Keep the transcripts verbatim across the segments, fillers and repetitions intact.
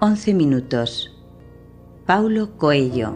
Once minutos. Paulo Coelho.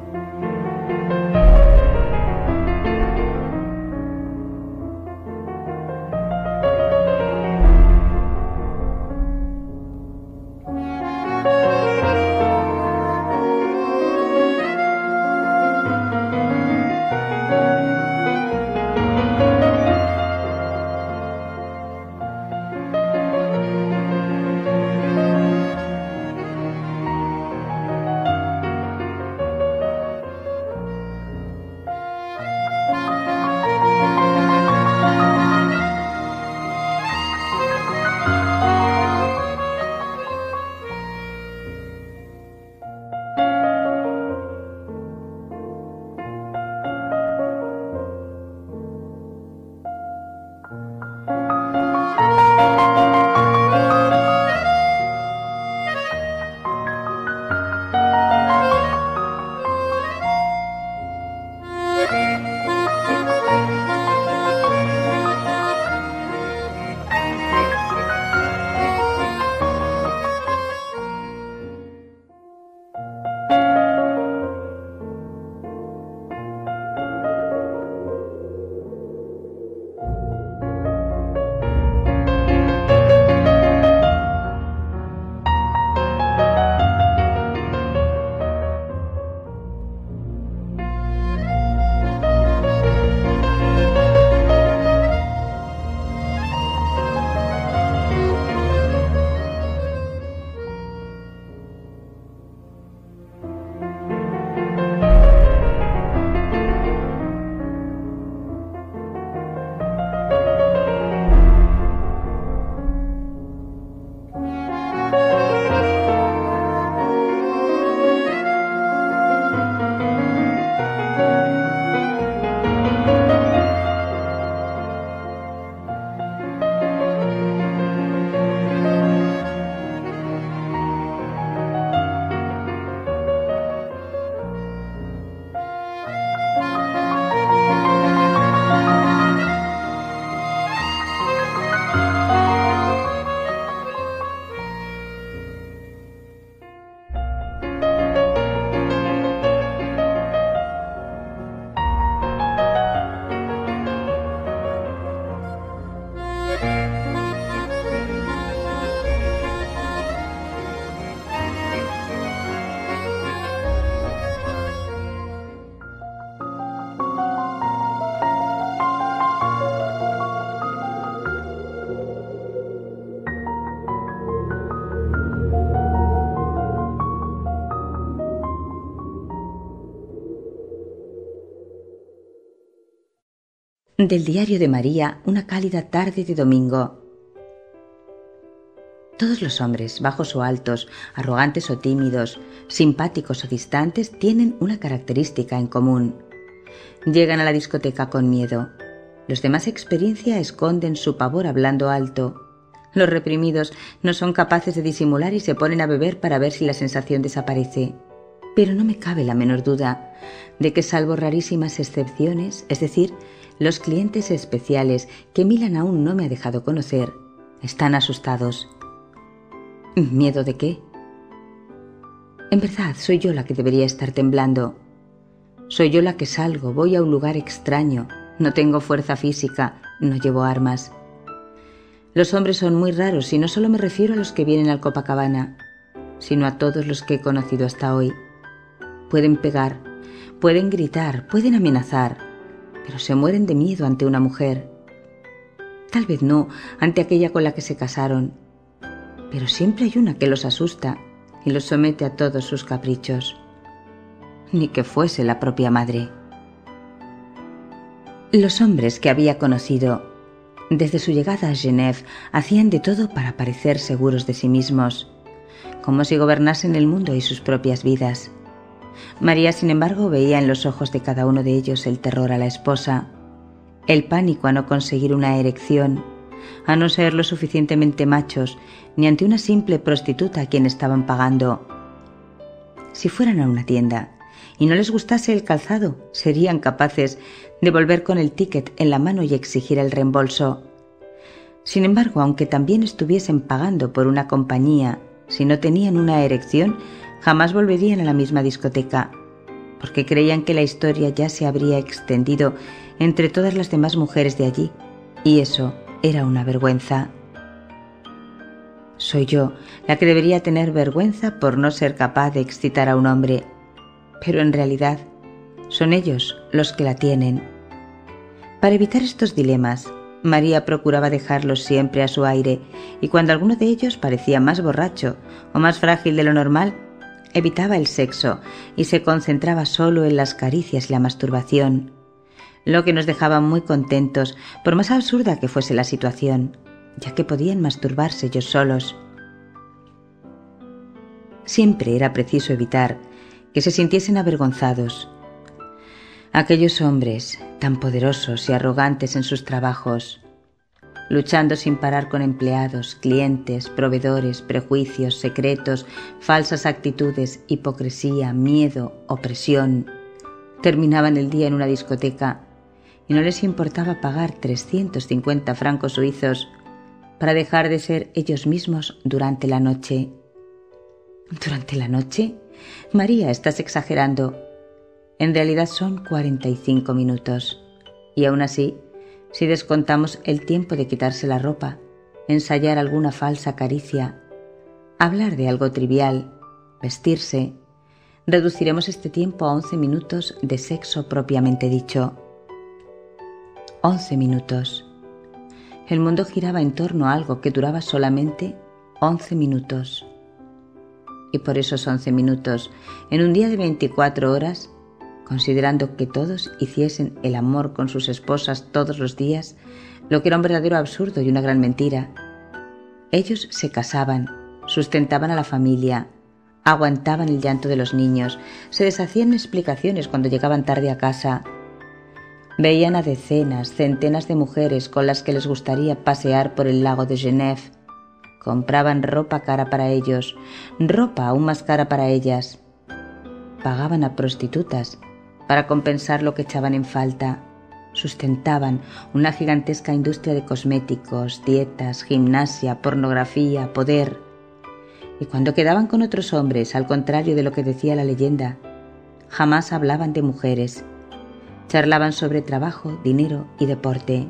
Del diario de María, una cálida tarde de domingo. Todos los hombres, bajos o altos, arrogantes o tímidos, simpáticos o distantes, tienen una característica en común. Llegan a la discoteca con miedo. Los de más experiencia esconden su pavor hablando alto. Los reprimidos no son capaces de disimular y se ponen a beber para ver si la sensación desaparece. Pero no me cabe la menor duda de que, salvo rarísimas excepciones, es decir, los clientes especiales que Milan aún no me ha dejado conocer, están asustados. ¿Miedo de qué? En verdad, soy yo la que debería estar temblando. Soy yo la que salgo, voy a un lugar extraño, no tengo fuerza física, no llevo armas. Los hombres son muy raros y no solo me refiero a los que vienen al Copacabana, sino a todos los que he conocido hasta hoy. Pueden pegar, pueden gritar, pueden amenazar, pero se mueren de miedo ante una mujer. Tal vez no ante aquella con la que se casaron, pero siempre hay una que los asusta y los somete a todos sus caprichos. Ni que fuese la propia madre. Los hombres que había conocido desde su llegada a Genève hacían de todo para parecer seguros de sí mismos, como si gobernasen el mundo y sus propias vidas. María, sin embargo, veía en los ojos de cada uno de ellos el terror a la esposa, el pánico a no conseguir una erección, a no ser lo suficientemente machos, ni ante una simple prostituta a quien estaban pagando. Si fueran a una tienda y no les gustase el calzado, serían capaces de volver con el ticket en la mano y exigir el reembolso. Sin embargo, aunque también estuviesen pagando por una compañía, si no tenían una erección, jamás volverían a la misma discoteca, porque creían que la historia ya se habría extendido entre todas las demás mujeres de allí, y eso era una vergüenza. Soy yo la que debería tener vergüenza por no ser capaz de excitar a un hombre, pero en realidad son ellos los que la tienen. Para evitar estos dilemas, María procuraba dejarlos siempre a su aire, y cuando alguno de ellos parecía más borracho o más frágil de lo normal, evitaba el sexo y se concentraba solo en las caricias y la masturbación, lo que nos dejaba muy contentos, por más absurda que fuese la situación, ya que podían masturbarse ellos solos. Siempre era preciso evitar que se sintiesen avergonzados. Aquellos hombres, tan poderosos y arrogantes en sus trabajos, luchando sin parar con empleados, clientes, proveedores, prejuicios, secretos, falsas actitudes, hipocresía, miedo, opresión, terminaban el día en una discoteca y no les importaba pagar trescientos cincuenta francos suizos para dejar de ser ellos mismos durante la noche. ¿Durante la noche? María, estás exagerando. En realidad son cuarenta y cinco minutos, y aún así, si descontamos el tiempo de quitarse la ropa, ensayar alguna falsa caricia, hablar de algo trivial, vestirse, reduciremos este tiempo a once minutos de sexo propiamente dicho. Once minutos. El mundo giraba en torno a algo que duraba solamente once minutos. Y por esos once minutos, en un día de veinticuatro horas, considerando que todos hiciesen el amor con sus esposas todos los días, lo que era un verdadero absurdo y una gran mentira. Ellos se casaban, sustentaban a la familia, aguantaban el llanto de los niños, se deshacían en explicaciones cuando llegaban tarde a casa. Veían a decenas, centenas de mujeres con las que les gustaría pasear por el lago de Genève. Compraban ropa cara para ellos, ropa aún más cara para ellas. Pagaban a prostitutas para compensar lo que echaban en falta. Sustentaban una gigantesca industria de cosméticos, dietas, gimnasia, pornografía, poder. Y cuando quedaban con otros hombres, al contrario de lo que decía la leyenda, jamás hablaban de mujeres. Charlaban sobre trabajo, dinero y deporte.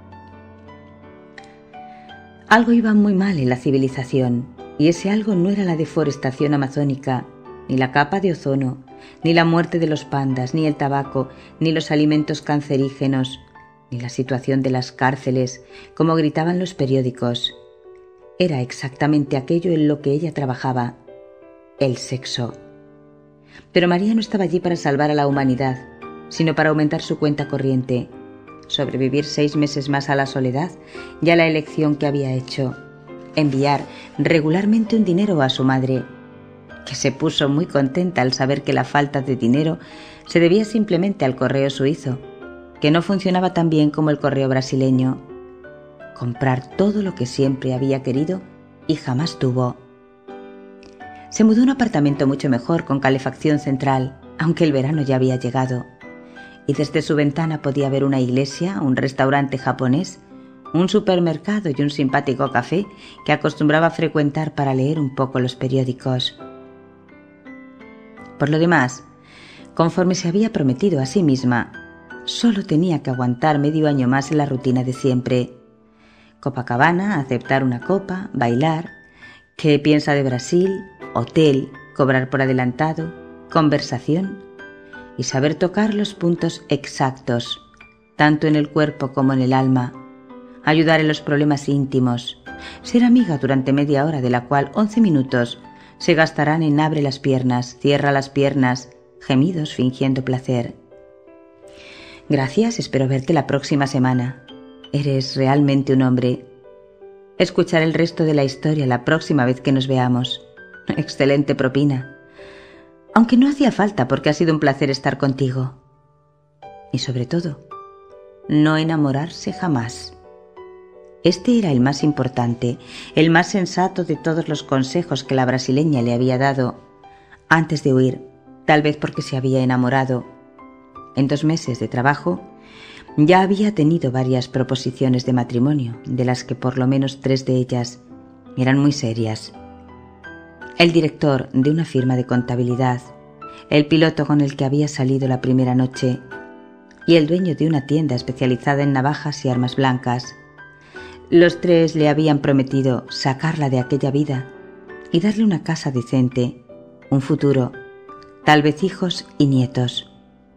Algo iba muy mal en la civilización, y ese algo no era la deforestación amazónica, ni la capa de ozono, ni la muerte de los pandas, ni el tabaco, ni los alimentos cancerígenos, ni la situación de las cárceles, como gritaban los periódicos. Era exactamente aquello en lo que ella trabajaba, el sexo. Pero María no estaba allí para salvar a la humanidad, sino para aumentar su cuenta corriente, sobrevivir seis meses más a la soledad y a la elección que había hecho, enviar regularmente un dinero a su madre, que se puso muy contenta al saber que la falta de dinero se debía simplemente al correo suizo, que no funcionaba tan bien como el correo brasileño. Comprar todo lo que siempre había querido y jamás tuvo. Se mudó a un apartamento mucho mejor con calefacción central, aunque el verano ya había llegado, y desde su ventana podía ver una iglesia, un restaurante japonés, un supermercado y un simpático café que acostumbraba a frecuentar para leer un poco los periódicos. Por lo demás, conforme se había prometido a sí misma, solo tenía que aguantar medio año más en la rutina de siempre. Copacabana, aceptar una copa, bailar, qué piensa de Brasil, hotel, cobrar por adelantado, conversación y saber tocar los puntos exactos, tanto en el cuerpo como en el alma, ayudar en los problemas íntimos, ser amiga durante media hora de la cual once minutos se gastarán en abre las piernas, cierra las piernas, gemidos fingiendo placer. Gracias, espero verte la próxima semana. Eres realmente un hombre. Escuchar el resto de la historia la próxima vez que nos veamos. Excelente propina. Aunque no hacía falta porque ha sido un placer estar contigo. Y sobre todo, no enamorarse jamás. Este era el más importante, el más sensato de todos los consejos que la brasileña le había dado antes de huir, tal vez porque se había enamorado. En dos meses de trabajo ya había tenido varias proposiciones de matrimonio, de las que por lo menos tres de ellas eran muy serias. el director de una firma de contabilidad, el piloto con el que había salido la primera noche y el dueño de una tienda especializada en navajas y armas blancas. Los tres le habían prometido sacarla de aquella vida y darle una casa decente, un futuro, tal vez hijos y nietos.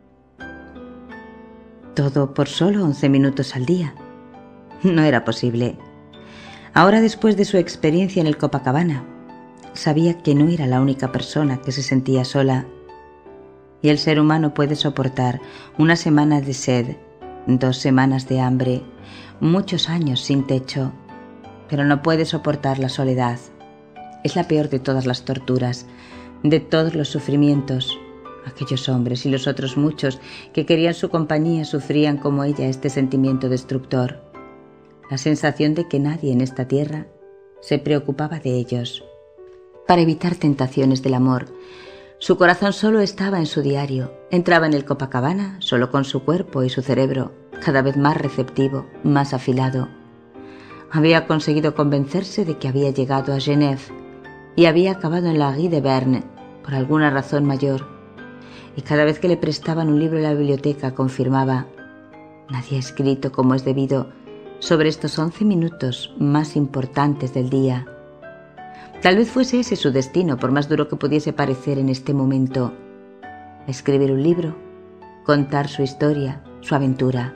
Todo por solo once minutos al día. No era posible. Ahora, después de su experiencia en el Copacabana, sabía que no era la única persona que se sentía sola. Y el ser humano puede soportar una semana de sed, dos semanas de hambre, muchos años sin techo, pero no puede soportar la soledad. Es la peor de todas las torturas, de todos los sufrimientos. Aquellos hombres y los otros muchos que querían su compañía sufrían como ella este sentimiento destructor, la sensación de que nadie en esta tierra se preocupaba de ellos. Para evitar tentaciones del amor, su corazón solo estaba en su diario. Entraba en el Copacabana solo con su cuerpo y su cerebro, cada vez más receptivo, más afilado. Había conseguido convencerse de que había llegado a Genève y había acabado en la Rue de Berne por alguna razón mayor. Y cada vez que le prestaban un libro en la biblioteca confirmaba: nadie ha escrito como es debido sobre estos once minutos más importantes del día. Tal vez fuese ese su destino, por más duro que pudiese parecer en este momento: escribir un libro, contar su historia, su aventura.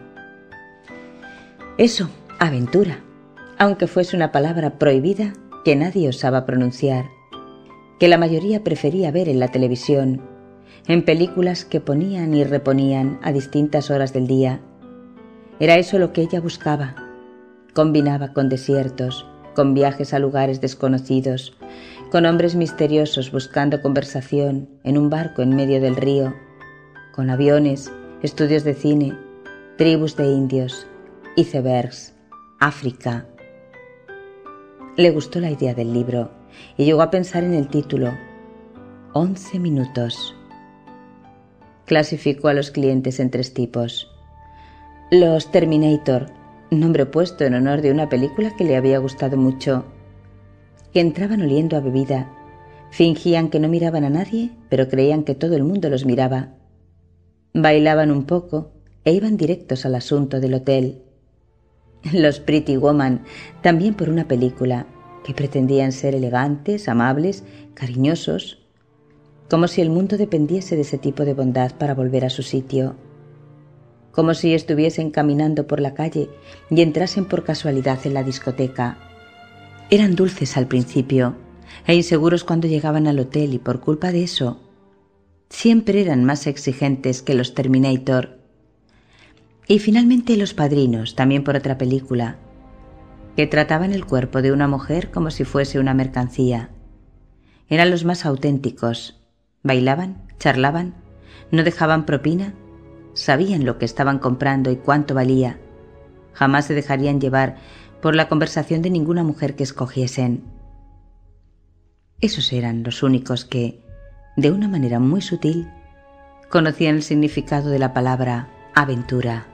Eso, aventura, aunque fuese una palabra prohibida que nadie osaba pronunciar, que la mayoría prefería ver en la televisión, en películas que ponían y reponían a distintas horas del día. Era eso lo que ella buscaba. Combinaba con desiertos, con viajes a lugares desconocidos, con hombres misteriosos buscando conversación en un barco en medio del río, con aviones, estudios de cine, tribus de indios, icebergs, África. Le gustó la idea del libro y llegó a pensar en el título: Once minutos. Clasificó a los clientes en tres tipos. Los Terminator, nombre puesto en honor de una película que le había gustado mucho, que entraban oliendo a bebida, fingían que no miraban a nadie, pero creían que todo el mundo los miraba. Bailaban un poco e iban directos al asunto del hotel. Los Pretty Woman, también por una película, que pretendían ser elegantes, amables, cariñosos, como si el mundo dependiese de ese tipo de bondad para volver a su sitio, como si estuviesen caminando por la calle y entrasen por casualidad en la discoteca. Eran dulces al principio e inseguros cuando llegaban al hotel, y por culpa de eso siempre eran más exigentes que los Terminator. Y finalmente Los Padrinos, también por otra película, que trataban el cuerpo de una mujer como si fuese una mercancía. Eran los más auténticos. Bailaban, charlaban, no dejaban propina, sabían lo que estaban comprando y cuánto valía. Jamás se dejarían llevar por la conversación de ninguna mujer que escogiesen. Esos eran los únicos que, de una manera muy sutil, conocían el significado de la palabra aventura.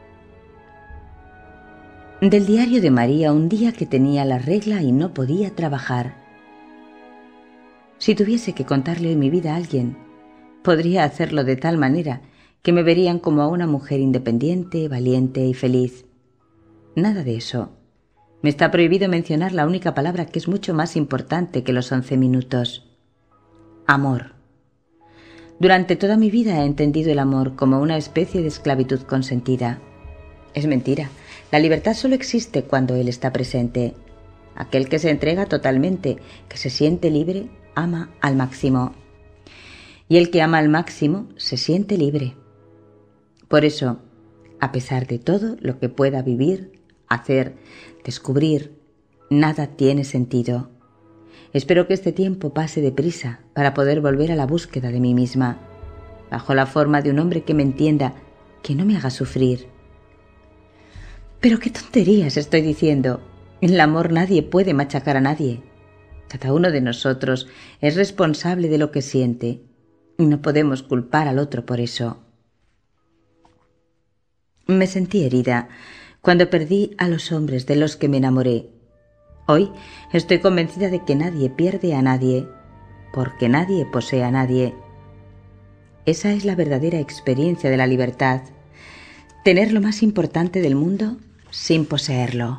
Del diario de María, un día que tenía la regla y no podía trabajar. Si tuviese que contarle hoy mi vida a alguien, podría hacerlo de tal manera que me verían como a una mujer independiente, valiente y feliz. Nada de eso. Me está prohibido mencionar la única palabra que es mucho más importante que los once minutos: amor. Durante toda mi vida he entendido el amor como una especie de esclavitud consentida. Es mentira. La libertad solo existe cuando él está presente. Aquel que se entrega totalmente, que se siente libre, ama al máximo. Y el que ama al máximo se siente libre. Por eso, a pesar de todo lo que pueda vivir, hacer, descubrir, nada tiene sentido. Espero que este tiempo pase deprisa para poder volver a la búsqueda de mí misma, bajo la forma de un hombre que me entienda, que no me haga sufrir. Pero qué tonterías estoy diciendo. En el amor nadie puede machacar a nadie. Cada uno de nosotros es responsable de lo que siente y no podemos culpar al otro por eso. Me sentí herida cuando perdí a los hombres de los que me enamoré. Hoy estoy convencida de que nadie pierde a nadie, porque nadie posee a nadie. Esa es la verdadera experiencia de la libertad, tener lo más importante del mundo sin poseerlo.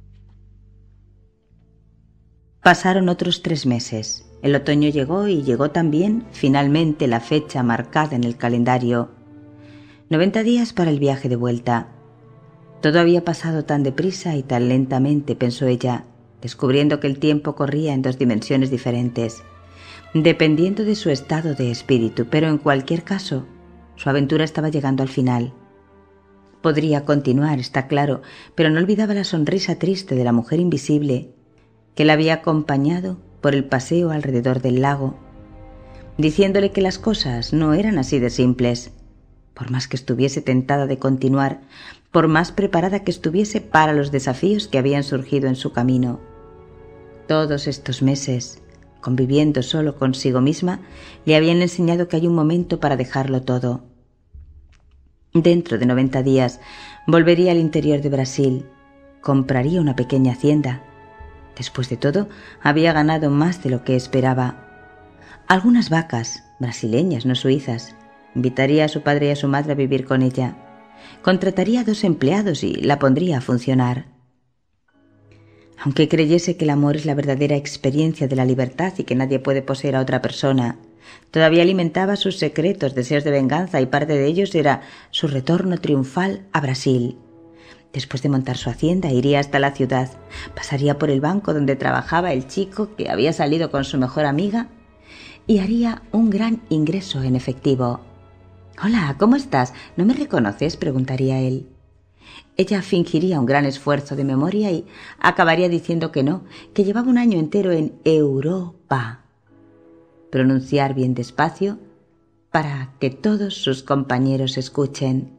Pasaron otros tres meses. El otoño llegó y llegó también, finalmente, la fecha marcada en el calendario. Noventa días para el viaje de vuelta. Todo había pasado tan deprisa y tan lentamente, pensó ella, descubriendo que el tiempo corría en dos dimensiones diferentes, dependiendo de su estado de espíritu, pero en cualquier caso, su aventura estaba llegando al final. Podría continuar, está claro, pero no olvidaba la sonrisa triste de la mujer invisible que la había acompañado por el paseo alrededor del lago, diciéndole que las cosas no eran así de simples. Por más que estuviese tentada de continuar, por más preparada que estuviese para los desafíos que habían surgido en su camino. Todos estos meses, conviviendo solo consigo misma, le habían enseñado que hay un momento para dejarlo todo. Dentro de noventa días volvería al interior de Brasil, compraría una pequeña hacienda. Después de todo, había ganado más de lo que esperaba. Algunas vacas, brasileñas, no suizas. Invitaría a su padre y a su madre a vivir con ella. Contrataría a dos empleados y la pondría a funcionar. Aunque creyese que el amor es la verdadera experiencia de la libertad y que nadie puede poseer a otra persona, todavía alimentaba sus secretos deseos de venganza y parte de ellos era su retorno triunfal a Brasil. Después de montar su hacienda, iría hasta la ciudad, pasaría por el banco donde trabajaba el chico que había salido con su mejor amiga y haría un gran ingreso en efectivo. «Hola, ¿cómo estás? ¿No me reconoces?», preguntaría él. Ella fingiría un gran esfuerzo de memoria y acabaría diciendo que no, que llevaba un año entero en Europa. Pronunciar bien despacio para que todos sus compañeros escuchen.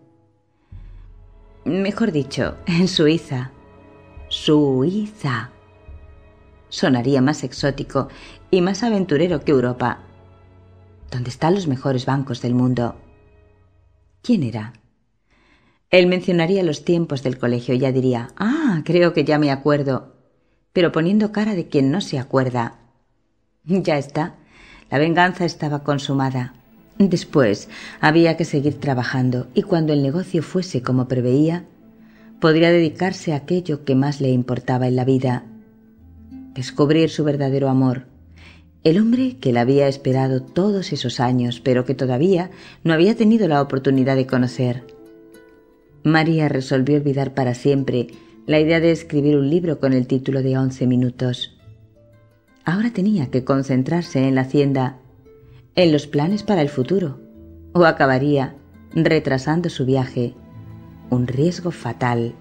Mejor dicho, en Suiza. Suiza. Sonaría más exótico y más aventurero que Europa, donde están los mejores bancos del mundo. ¿Quién era? Él mencionaría los tiempos del colegio y ella diría, «Ah, creo que ya me acuerdo», pero poniendo cara de quien no se acuerda. Ya está, la venganza estaba consumada. Después había que seguir trabajando y cuando el negocio fuese como preveía, podría dedicarse a aquello que más le importaba en la vida, descubrir su verdadero amor, el hombre que la había esperado todos esos años, pero que todavía no había tenido la oportunidad de conocer. María resolvió olvidar para siempre la idea de escribir un libro con el título de Once minutos. Ahora tenía que concentrarse en la hacienda, en los planes para el futuro, o acabaría retrasando su viaje, un riesgo fatal.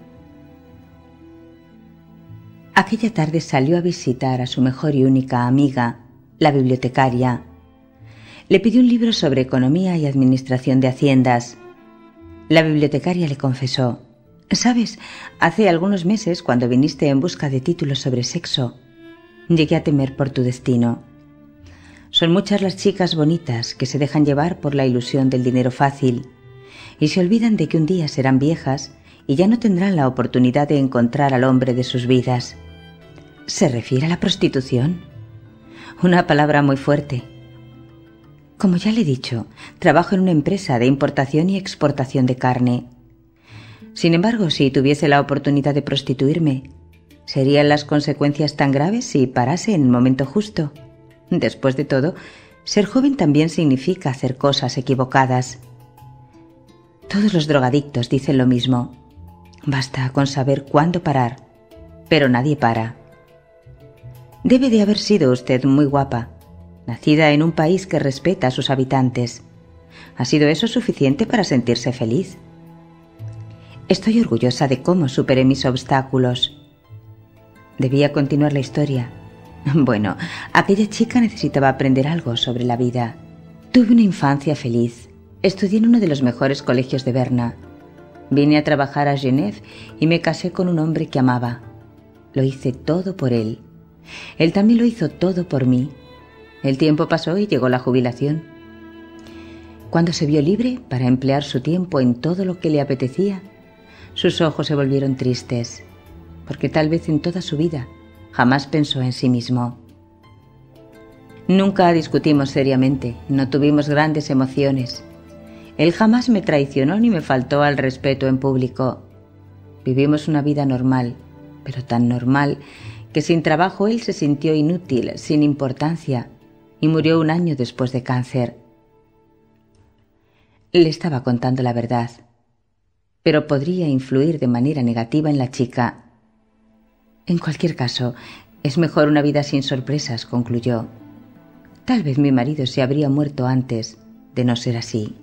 Aquella tarde salió a visitar a su mejor y única amiga, la bibliotecaria. Le pidió un libro sobre economía y administración de haciendas. La bibliotecaria le confesó, «¿Sabes? Hace algunos meses, cuando viniste en busca de títulos sobre sexo, llegué a temer por tu destino. Son muchas las chicas bonitas que se dejan llevar por la ilusión del dinero fácil y se olvidan de que un día serán viejas y ya no tendrán la oportunidad de encontrar al hombre de sus vidas». ¿Se refiere a la prostitución? Una palabra muy fuerte. Como ya le he dicho, trabajo en una empresa de importación y exportación de carne. Sin embargo, si tuviese la oportunidad de prostituirme, ¿serían las consecuencias tan graves si parase en el momento justo? Después de todo, ser joven también significa hacer cosas equivocadas. Todos los drogadictos dicen lo mismo. Basta con saber cuándo parar, pero nadie para. Debe de haber sido usted muy guapa, nacida en un país que respeta a sus habitantes. ¿Ha sido eso suficiente para sentirse feliz? Estoy orgullosa de cómo superé mis obstáculos. Debía continuar la historia. Bueno, aquella chica necesitaba aprender algo sobre la vida. Tuve una infancia feliz. Estudié en uno de los mejores colegios de Berna. Vine a trabajar a Genève y me casé con un hombre que amaba. Lo hice todo por él. Él también lo hizo todo por mí. El tiempo pasó y llegó la jubilación. Cuando se vio libre para emplear su tiempo en todo lo que le apetecía, sus ojos se volvieron tristes, porque tal vez en toda su vida jamás pensó en sí mismo. Nunca discutimos seriamente, no tuvimos grandes emociones. Él jamás me traicionó ni me faltó al respeto en público. Vivimos una vida normal, pero tan normal que sin trabajo él se sintió inútil, sin importancia, y murió un año después de cáncer. Le estaba contando la verdad, pero podría influir de manera negativa en la chica. En cualquier caso, es mejor una vida sin sorpresas, concluyó. Tal vez mi marido se habría muerto antes de no ser así.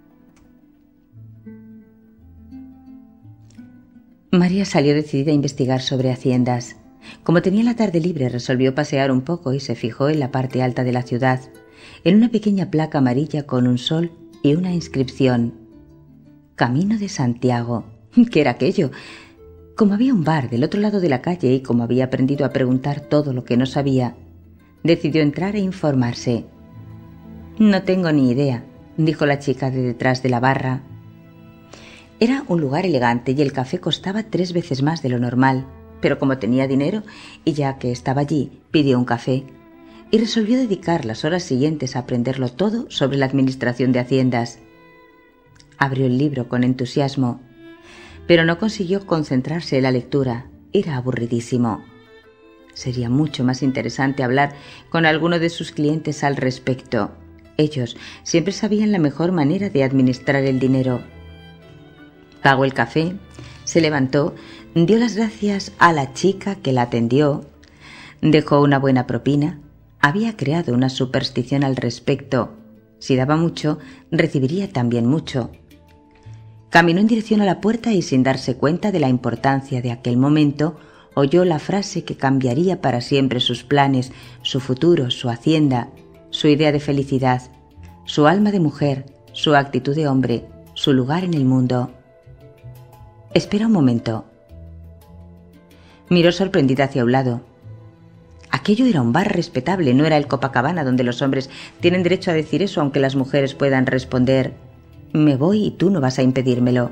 María salió decidida a investigar sobre haciendas. Como tenía la tarde libre, resolvió pasear un poco y se fijó en la parte alta de la ciudad, en una pequeña placa amarilla con un sol y una inscripción. Camino de Santiago. ¿Qué era aquello? Como había un bar del otro lado de la calle y como había aprendido a preguntar todo lo que no sabía, decidió entrar e informarse. No tengo ni idea, dijo la chica de detrás de la barra. Era un lugar elegante y el café costaba tres veces más de lo normal, pero como tenía dinero y ya que estaba allí, pidió un café y resolvió dedicar las horas siguientes a aprenderlo todo sobre la administración de haciendas. Abrió el libro con entusiasmo, pero no consiguió concentrarse en la lectura. Era aburridísimo. Sería mucho más interesante hablar con alguno de sus clientes al respecto. Ellos siempre sabían la mejor manera de administrar el dinero. Pagó el café, se levantó, dio las gracias a la chica que la atendió, dejó una buena propina. Había creado una superstición al respecto. Si daba mucho, recibiría también mucho. Caminó en dirección a la puerta y sin darse cuenta de la importancia de aquel momento, oyó la frase que cambiaría para siempre sus planes, su futuro, su hacienda, su idea de felicidad, su alma de mujer, su actitud de hombre, su lugar en el mundo. Espera un momento. Miró sorprendida hacia un lado. Aquello era un bar respetable, no era el Copacabana donde los hombres tienen derecho a decir eso aunque las mujeres puedan responder: me voy y tú no vas a impedírmelo.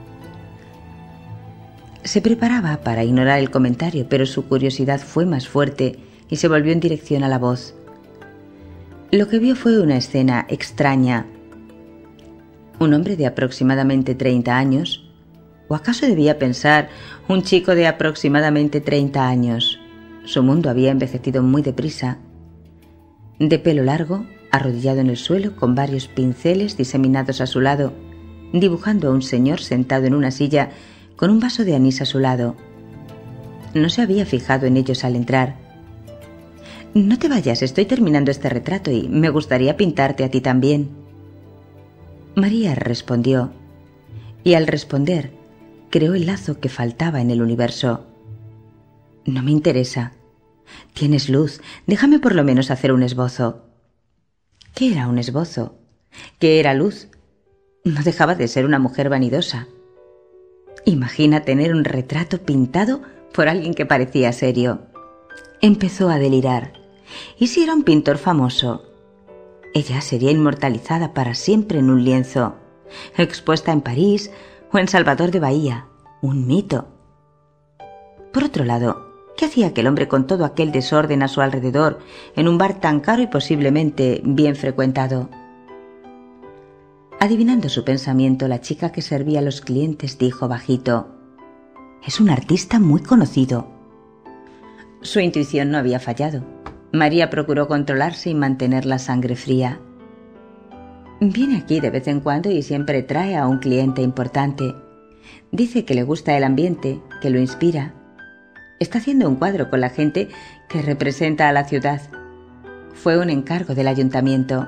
Se preparaba para ignorar el comentario, pero su curiosidad fue más fuerte y se volvió en dirección a la voz. Lo que vio fue una escena extraña. Un hombre de aproximadamente treinta años, o acaso debía pensar un chico de aproximadamente treinta años. Su mundo había envejecido muy deprisa. De pelo largo, arrodillado en el suelo con varios pinceles diseminados a su lado, dibujando a un señor sentado en una silla con un vaso de anís a su lado. No se había fijado en ellos al entrar. No te vayas, estoy terminando este retrato y me gustaría pintarte a ti también. María respondió, y al responder, creó el lazo que faltaba en el universo. No me interesa. Tienes luz, déjame por lo menos hacer un esbozo. ¿Qué era un esbozo? ¿Qué era luz? No dejaba de ser una mujer vanidosa. Imagina tener un retrato pintado por alguien que parecía serio. Empezó a delirar. ¿Y si era un pintor famoso? Ella sería inmortalizada para siempre en un lienzo, expuesta en París o en Salvador de Bahía. Un mito. Por otro lado, ¿qué hacía aquel hombre con todo aquel desorden a su alrededor en un bar tan caro y posiblemente bien frecuentado? Adivinando su pensamiento, la chica que servía a los clientes dijo bajito: «Es un artista muy conocido». Su intuición no había fallado. María procuró controlarse y mantener la sangre fría. «Viene aquí de vez en cuando y siempre trae a un cliente importante. Dice que le gusta el ambiente, que lo inspira. Está haciendo un cuadro con la gente que representa a la ciudad. Fue un encargo del ayuntamiento».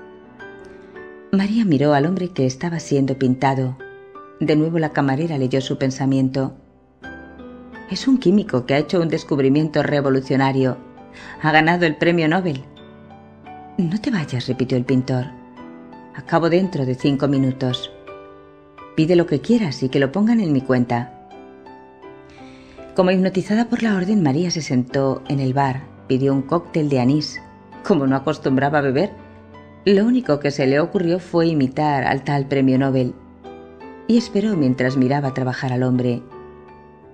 María miró al hombre que estaba siendo pintado. De nuevo la camarera leyó su pensamiento. «Es un químico que ha hecho un descubrimiento revolucionario. Ha ganado el premio Nobel». «No te vayas», repitió el pintor. «Acabo dentro de cinco minutos. Pide lo que quieras y que lo pongan en mi cuenta». Como hipnotizada por la orden, María se sentó en el bar, pidió un cóctel de anís. Como no acostumbraba a beber, lo único que se le ocurrió fue imitar al tal premio Nobel, y esperó mientras miraba trabajar al hombre.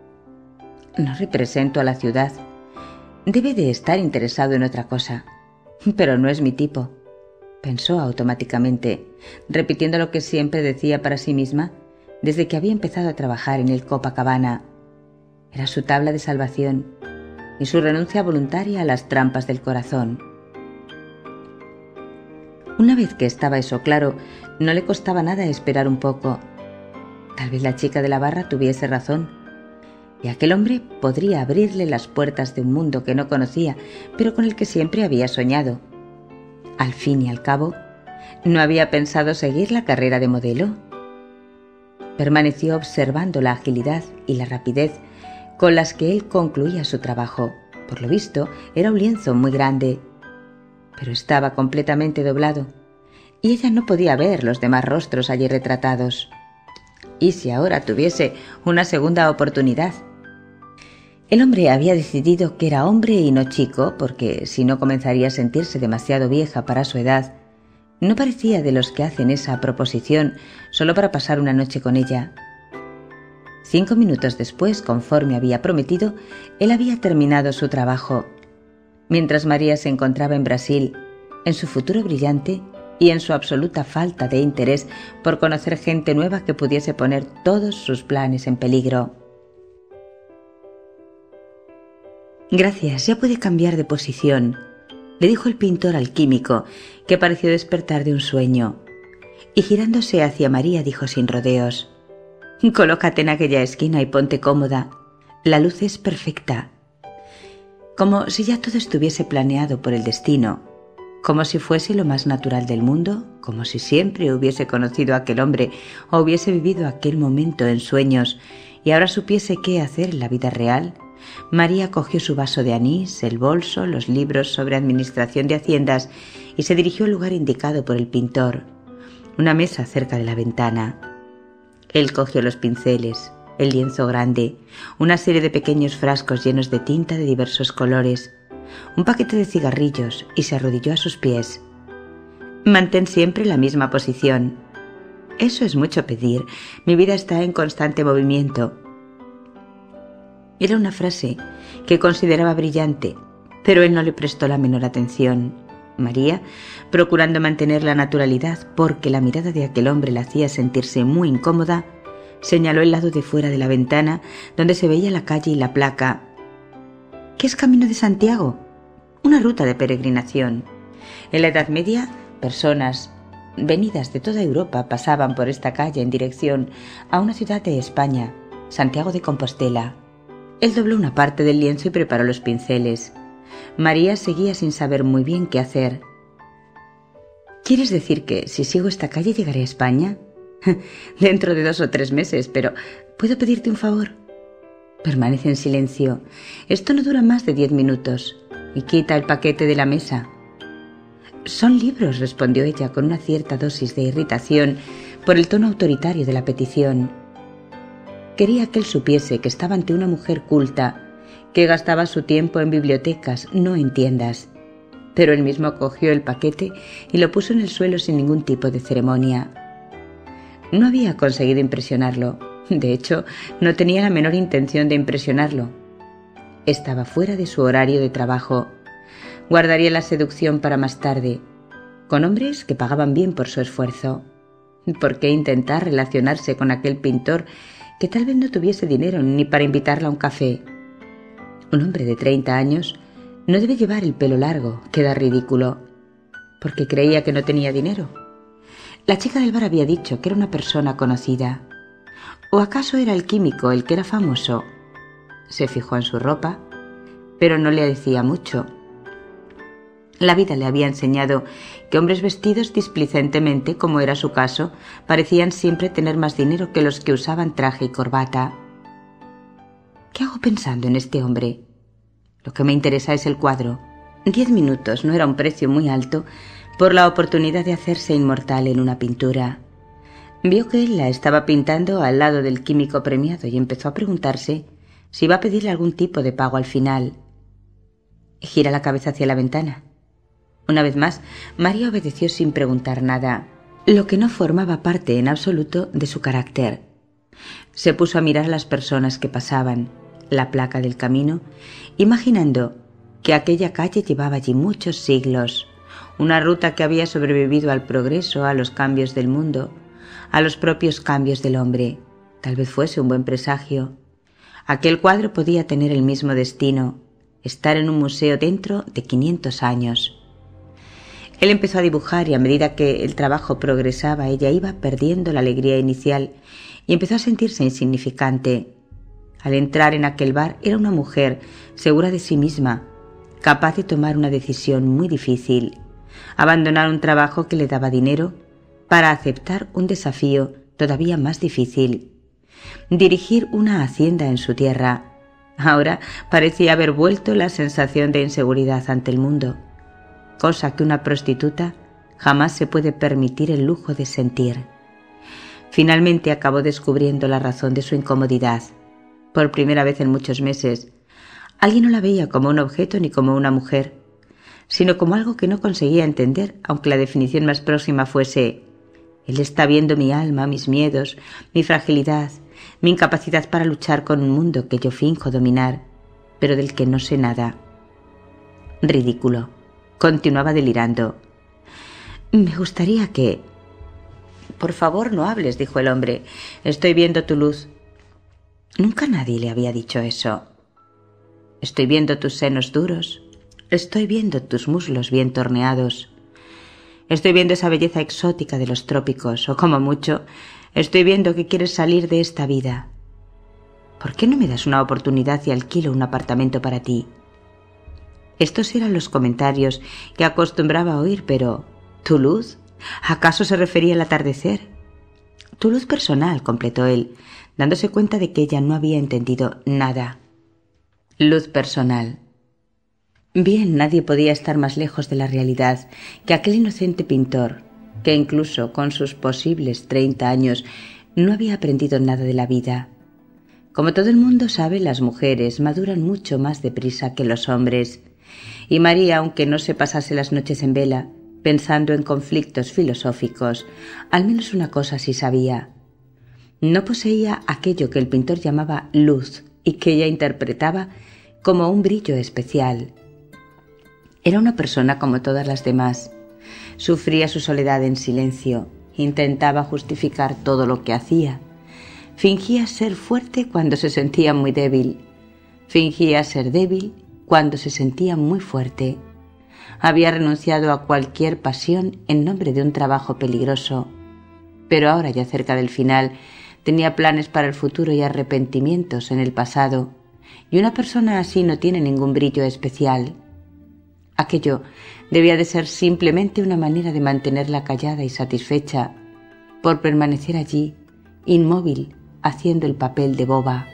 «No represento a la ciudad. Debe de estar interesado en otra cosa. Pero no es mi tipo, pensó automáticamente, repitiendo lo que siempre decía para sí misma desde que había empezado a trabajar en el Copacabana. Era su tabla de salvación y su renuncia voluntaria a las trampas del corazón. Una vez que estaba eso claro, no le costaba nada esperar un poco. Tal vez la chica de la barra tuviese razón, y aquel hombre podría abrirle las puertas de un mundo que no conocía, pero con el que siempre había soñado. Al fin y al cabo, ¿no había pensado seguir la carrera de modelo? Permaneció observando la agilidad y la rapidez con las que él concluía su trabajo. Por lo visto, era un lienzo muy grande, pero estaba completamente doblado, y ella no podía ver los demás rostros allí retratados. ¿Y si ahora tuviese una segunda oportunidad? El hombre había decidido que era hombre y no chico, porque si no comenzaría a sentirse demasiado vieja para su edad. No parecía de los que hacen esa proposición solo para pasar una noche con ella. Cinco minutos después, conforme había prometido, él había terminado su trabajo. Mientras María se encontraba en Brasil, en su futuro brillante y en su absoluta falta de interés por conocer gente nueva que pudiese poner todos sus planes en peligro. «Gracias, ya puede cambiar de posición», le dijo el pintor al químico, que pareció despertar de un sueño, y girándose hacia María dijo sin rodeos: «Colócate en aquella esquina y ponte cómoda. La luz es perfecta». Como si ya todo estuviese planeado por el destino, como si fuese lo más natural del mundo, como si siempre hubiese conocido a aquel hombre o hubiese vivido aquel momento en sueños y ahora supiese qué hacer en la vida real. María cogió su vaso de anís, el bolso, los libros sobre administración de haciendas y se dirigió al lugar indicado por el pintor, una mesa cerca de la ventana. Él cogió los pinceles, el lienzo grande, una serie de pequeños frascos llenos de tinta de diversos colores, un paquete de cigarrillos y se arrodilló a sus pies. «Mantén siempre la misma posición». «Eso es mucho pedir. Mi vida está en constante movimiento». Era una frase que consideraba brillante, pero él no le prestó la menor atención. María, procurando mantener la naturalidad porque la mirada de aquel hombre la hacía sentirse muy incómoda, señaló el lado de fuera de la ventana donde se veía la calle y la placa. «¿Qué es Camino de Santiago?» «Una ruta de peregrinación. En la Edad Media, personas venidas de toda Europa pasaban por esta calle en dirección a una ciudad de España, Santiago de Compostela». Él dobló una parte del lienzo y preparó los pinceles. María seguía sin saber muy bien qué hacer. «¿Quieres decir que si sigo esta calle llegaré a España?» «Dentro de dos o tres meses, pero ¿puedo pedirte un favor?» Permanece en silencio. «Esto no dura más de diez minutos. Y quita el paquete de la mesa». «Son libros», respondió ella con una cierta dosis de irritación por el tono autoritario de la petición. Quería que él supiese que estaba ante una mujer culta, que gastaba su tiempo en bibliotecas, no en tiendas. Pero él mismo cogió el paquete y lo puso en el suelo sin ningún tipo de ceremonia. No había conseguido impresionarlo. De hecho, no tenía la menor intención de impresionarlo. Estaba fuera de su horario de trabajo. Guardaría la seducción para más tarde, con hombres que pagaban bien por su esfuerzo. ¿Por qué intentar relacionarse con aquel pintor que tal vez no tuviese dinero ni para invitarla a un café? Un hombre de treinta años no debe llevar el pelo largo, queda ridículo. Porque creía que no tenía dinero. La chica del bar había dicho que era una persona conocida. ¿O acaso era el químico el que era famoso? Se fijó en su ropa, pero no le decía mucho. La vida le había enseñado que hombres vestidos displicentemente, como era su caso, parecían siempre tener más dinero que los que usaban traje y corbata. ¿Qué hago pensando en este hombre? Lo que me interesa es el cuadro. Diez minutos no era un precio muy alto por la oportunidad de hacerse inmortal en una pintura. Vio que él la estaba pintando al lado del químico premiado y empezó a preguntarse si iba a pedirle algún tipo de pago al final. Gira la cabeza hacia la ventana. Una vez más, María obedeció sin preguntar nada, lo que no formaba parte en absoluto de su carácter. Se puso a mirar a las personas que pasaban, la placa del camino, imaginando que aquella calle llevaba allí muchos siglos, una ruta que había sobrevivido al progreso, a los cambios del mundo, a los propios cambios del hombre. Tal vez fuese un buen presagio. Aquel cuadro podía tener el mismo destino, estar en un museo dentro de quinientos años. Él empezó a dibujar y a medida que el trabajo progresaba, ella iba perdiendo la alegría inicial y empezó a sentirse insignificante. Al entrar en aquel bar era una mujer segura de sí misma, capaz de tomar una decisión muy difícil, abandonar un trabajo que le daba dinero para aceptar un desafío todavía más difícil, dirigir una hacienda en su tierra. Ahora parecía haber vuelto la sensación de inseguridad ante el mundo, cosa que una prostituta jamás se puede permitir el lujo de sentir. Finalmente acabó descubriendo la razón de su incomodidad. Por primera vez en muchos meses, alguien no la veía como un objeto ni como una mujer, sino como algo que no conseguía entender, aunque la definición más próxima fuese: él está viendo mi alma, mis miedos, mi fragilidad, mi incapacidad para luchar con un mundo que yo finjo dominar, pero del que no sé nada. Ridículo. Continuaba delirando. Me gustaría que... Por favor, no hables, dijo el hombre. Estoy viendo tu luz. Nunca nadie le había dicho eso. Estoy viendo tus senos duros. Estoy viendo tus muslos bien torneados. Estoy viendo esa belleza exótica de los trópicos, o como mucho, estoy viendo que quieres salir de esta vida. ¿Por qué no me das una oportunidad y alquilo un apartamento para ti? Estos eran los comentarios que acostumbraba a oír, pero ¿tu luz? ¿Acaso se refería al atardecer? Tu luz personal, completó él, dándose cuenta de que ella no había entendido nada. Luz personal. Bien, nadie podía estar más lejos de la realidad que aquel inocente pintor, que incluso con sus posibles treinta años no había aprendido nada de la vida. Como todo el mundo sabe, las mujeres maduran mucho más deprisa que los hombres, y María, aunque no se pasase las noches en vela, pensando en conflictos filosóficos, al menos una cosa sí sabía. No poseía aquello que el pintor llamaba luz y que ella interpretaba como un brillo especial. Era una persona como todas las demás. Sufría su soledad en silencio, intentaba justificar todo lo que hacía. Fingía ser fuerte cuando se sentía muy débil. Fingía ser débil cuando se sentía muy fuerte. Había renunciado a cualquier pasión en nombre de un trabajo peligroso. Pero ahora, ya cerca del final, tenía planes para el futuro y arrepentimientos en el pasado. Y una persona así no tiene ningún brillo especial. Aquello debía de ser simplemente una manera de mantenerla callada y satisfecha por permanecer allí, inmóvil, haciendo el papel de boba.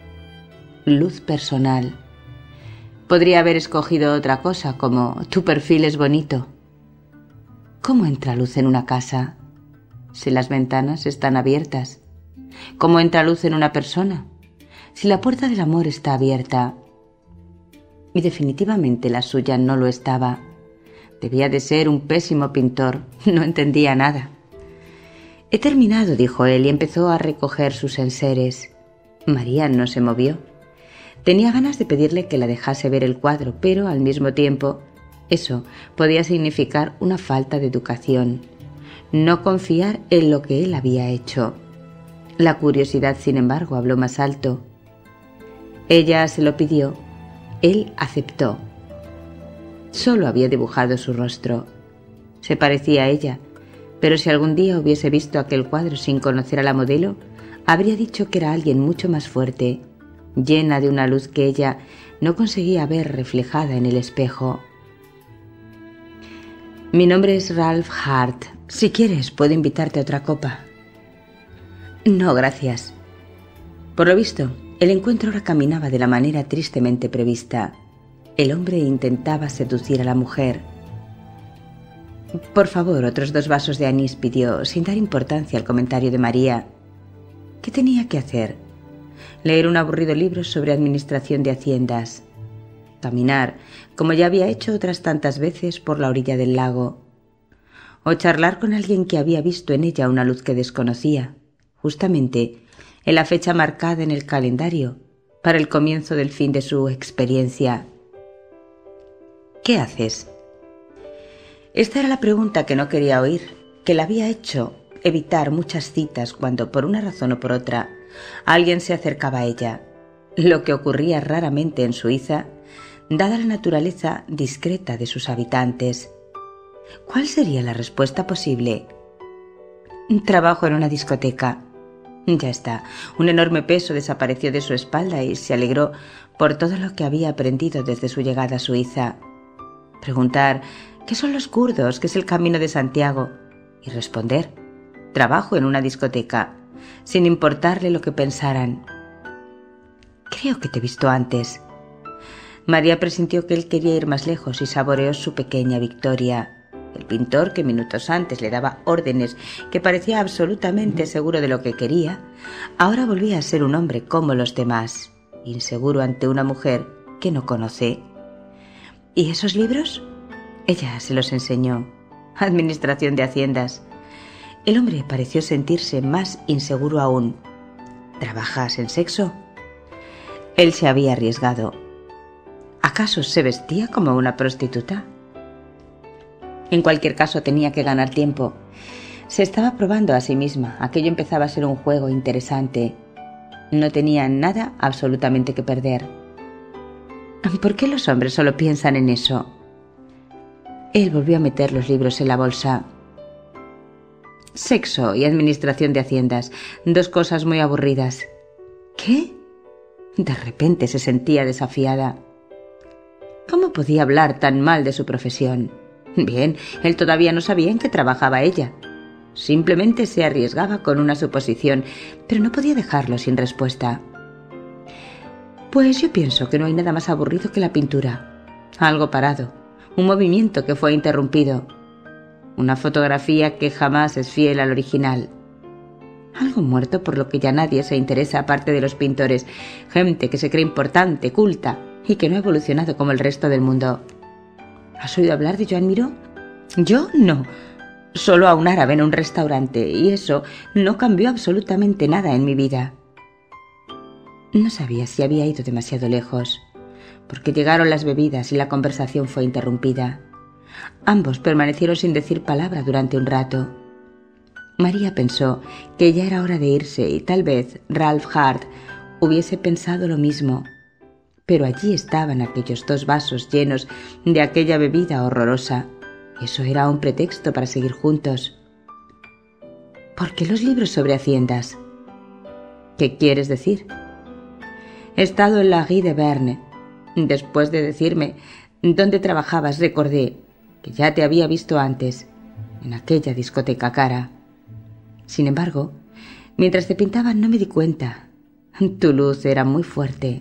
Luz personal. Podría haber escogido otra cosa, como tu perfil es bonito. ¿Cómo entra luz en una casa? Si las ventanas están abiertas. ¿Cómo entra luz en una persona? Si la puerta del amor está abierta. Y definitivamente la suya no lo estaba. Debía de ser un pésimo pintor, no entendía nada. He terminado, dijo él, y empezó a recoger sus enseres. María no se movió. Tenía ganas de pedirle que la dejase ver el cuadro, pero al mismo tiempo eso podía significar una falta de educación, no confiar en lo que él había hecho. La curiosidad, sin embargo, habló más alto. Ella se lo pidió. Él aceptó. Solo había dibujado su rostro. Se parecía a ella, pero si algún día hubiese visto aquel cuadro sin conocer a la modelo, habría dicho que era alguien mucho más fuerte, llena de una luz que ella no conseguía ver reflejada en el espejo. Mi nombre es Ralph Hart. Si quieres, puedo invitarte a otra copa. No, gracias. Por lo visto, el encuentro ahora caminaba de la manera tristemente prevista. El hombre intentaba seducir a la mujer. Por favor, otros dos vasos de anís, pidió, sin dar importancia al comentario de María. ¿Qué tenía que hacer? Leer un aburrido libro sobre administración de haciendas. Caminar, como ya había hecho otras tantas veces, por la orilla del lago. O charlar con alguien que había visto en ella una luz que desconocía, justamente en la fecha marcada en el calendario para el comienzo del fin de su experiencia. ¿Qué haces? Esta era la pregunta que no quería oír, que la había hecho evitar muchas citas cuando, por una razón o por otra, alguien se acercaba a ella, lo que ocurría raramente en Suiza, dada la naturaleza discreta de sus habitantes. ¿Cuál sería la respuesta posible? Trabajo en una discoteca. Ya está, un enorme peso desapareció de su espalda y se alegró por todo lo que había aprendido desde su llegada a Suiza. Preguntar ¿qué son los kurdos? ¿Qué es el Camino de Santiago? Y responder trabajo en una discoteca, sin importarle lo que pensaran. Creo que te he visto antes. María presintió que él quería ir más lejos y saboreó su pequeña victoria. El pintor, que minutos antes le daba órdenes, que parecía absolutamente seguro de lo que quería, ahora volvía a ser un hombre como los demás, inseguro ante una mujer que no conoce. ¿Y esos libros? Ella se los enseñó. Administración de Haciendas. El hombre pareció sentirse más inseguro aún. ¿Trabajas en sexo? Él se había arriesgado. ¿Acaso se vestía como una prostituta? En cualquier caso tenía que ganar tiempo. Se estaba probando a sí misma. Aquello empezaba a ser un juego interesante. No tenía nada absolutamente que perder. ¿Por qué los hombres solo piensan en eso? Él volvió a meter los libros en la bolsa. Sexo y administración de haciendas, dos cosas muy aburridas. ¿Qué? De repente se sentía desafiada. ¿Cómo podía hablar tan mal de su profesión? Bien, él todavía no sabía en qué trabajaba ella. Simplemente se arriesgaba con una suposición, pero no podía dejarlo sin respuesta. Pues yo pienso que no hay nada más aburrido que la pintura. Algo parado, un movimiento que fue interrumpido, una fotografía que jamás es fiel al original. Algo muerto por lo que ya nadie se interesa aparte de los pintores, gente que se cree importante, culta y que no ha evolucionado como el resto del mundo. ¿Has oído hablar de Joan Miró? Yo no. Solo a un árabe en un restaurante, y eso no cambió absolutamente nada en mi vida. No sabía si había ido demasiado lejos, porque llegaron las bebidas y la conversación fue interrumpida. Ambos permanecieron sin decir palabra durante un rato. María pensó que ya era hora de irse y tal vez Ralph Hart hubiese pensado lo mismo. Pero allí estaban aquellos dos vasos llenos de aquella bebida horrorosa. Eso era un pretexto para seguir juntos. ¿Por qué los libros sobre haciendas? ¿Qué quieres decir? He estado en la Rue de Verne. Después de decirme dónde trabajabas, recordé que ya te había visto antes, en aquella discoteca cara. Sin embargo, mientras te pintaban no me di cuenta. Tu luz era muy fuerte.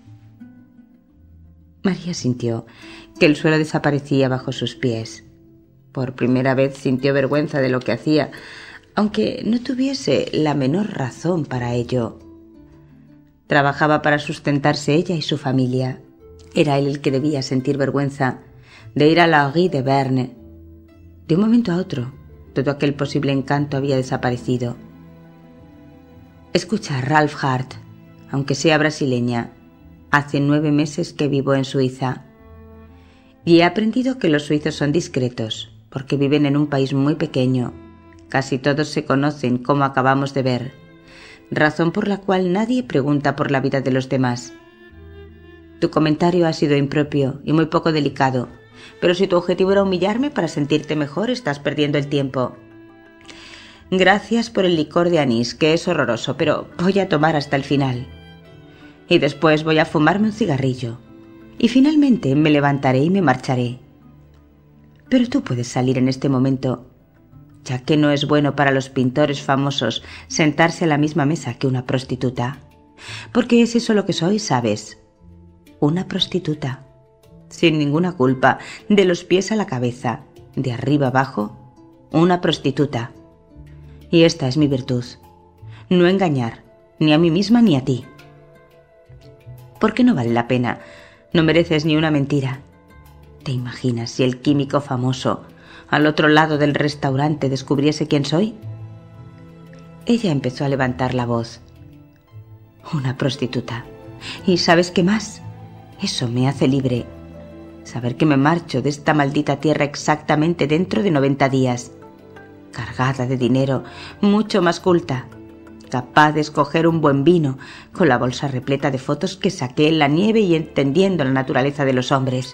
María sintió que el suelo desaparecía bajo sus pies. Por primera vez sintió vergüenza de lo que hacía, aunque no tuviese la menor razón para ello. Trabajaba para sustentarse ella y su familia. Era él el que debía sentir vergüenza de ir a la Rue de Verne. De un momento a otro, todo aquel posible encanto había desaparecido. Escucha, Ralph Hart, aunque sea brasileña, hace nueve meses que vivo en Suiza y he aprendido que los suizos son discretos porque viven en un país muy pequeño. Casi todos se conocen, como acabamos de ver, razón por la cual nadie pregunta por la vida de los demás. Tu comentario ha sido impropio y muy poco delicado, pero si tu objetivo era humillarme para sentirte mejor, estás perdiendo el tiempo. Gracias por el licor de anís, que es horroroso, pero voy a tomar hasta el final. Y después voy a fumarme un cigarrillo. Y finalmente me levantaré y me marcharé. Pero tú puedes salir en este momento, ya que no es bueno para los pintores famosos sentarse a la misma mesa que una prostituta. Porque es eso lo que soy, ¿sabes? Una prostituta. Sin ninguna culpa, de los pies a la cabeza, de arriba abajo, una prostituta. Y esta es mi virtud. No engañar, ni a mí misma ni a ti. ¿Por qué no vale la pena? No mereces ni una mentira. ¿Te imaginas si el químico famoso al otro lado del restaurante descubriese quién soy? Ella empezó a levantar la voz. Una prostituta. ¿Y sabes qué más? Eso me hace libre. Saber que me marcho de esta maldita tierra exactamente dentro de noventa días. Cargada de dinero, mucho más culta. Capaz de escoger un buen vino, con la bolsa repleta de fotos que saqué en la nieve y entendiendo la naturaleza de los hombres.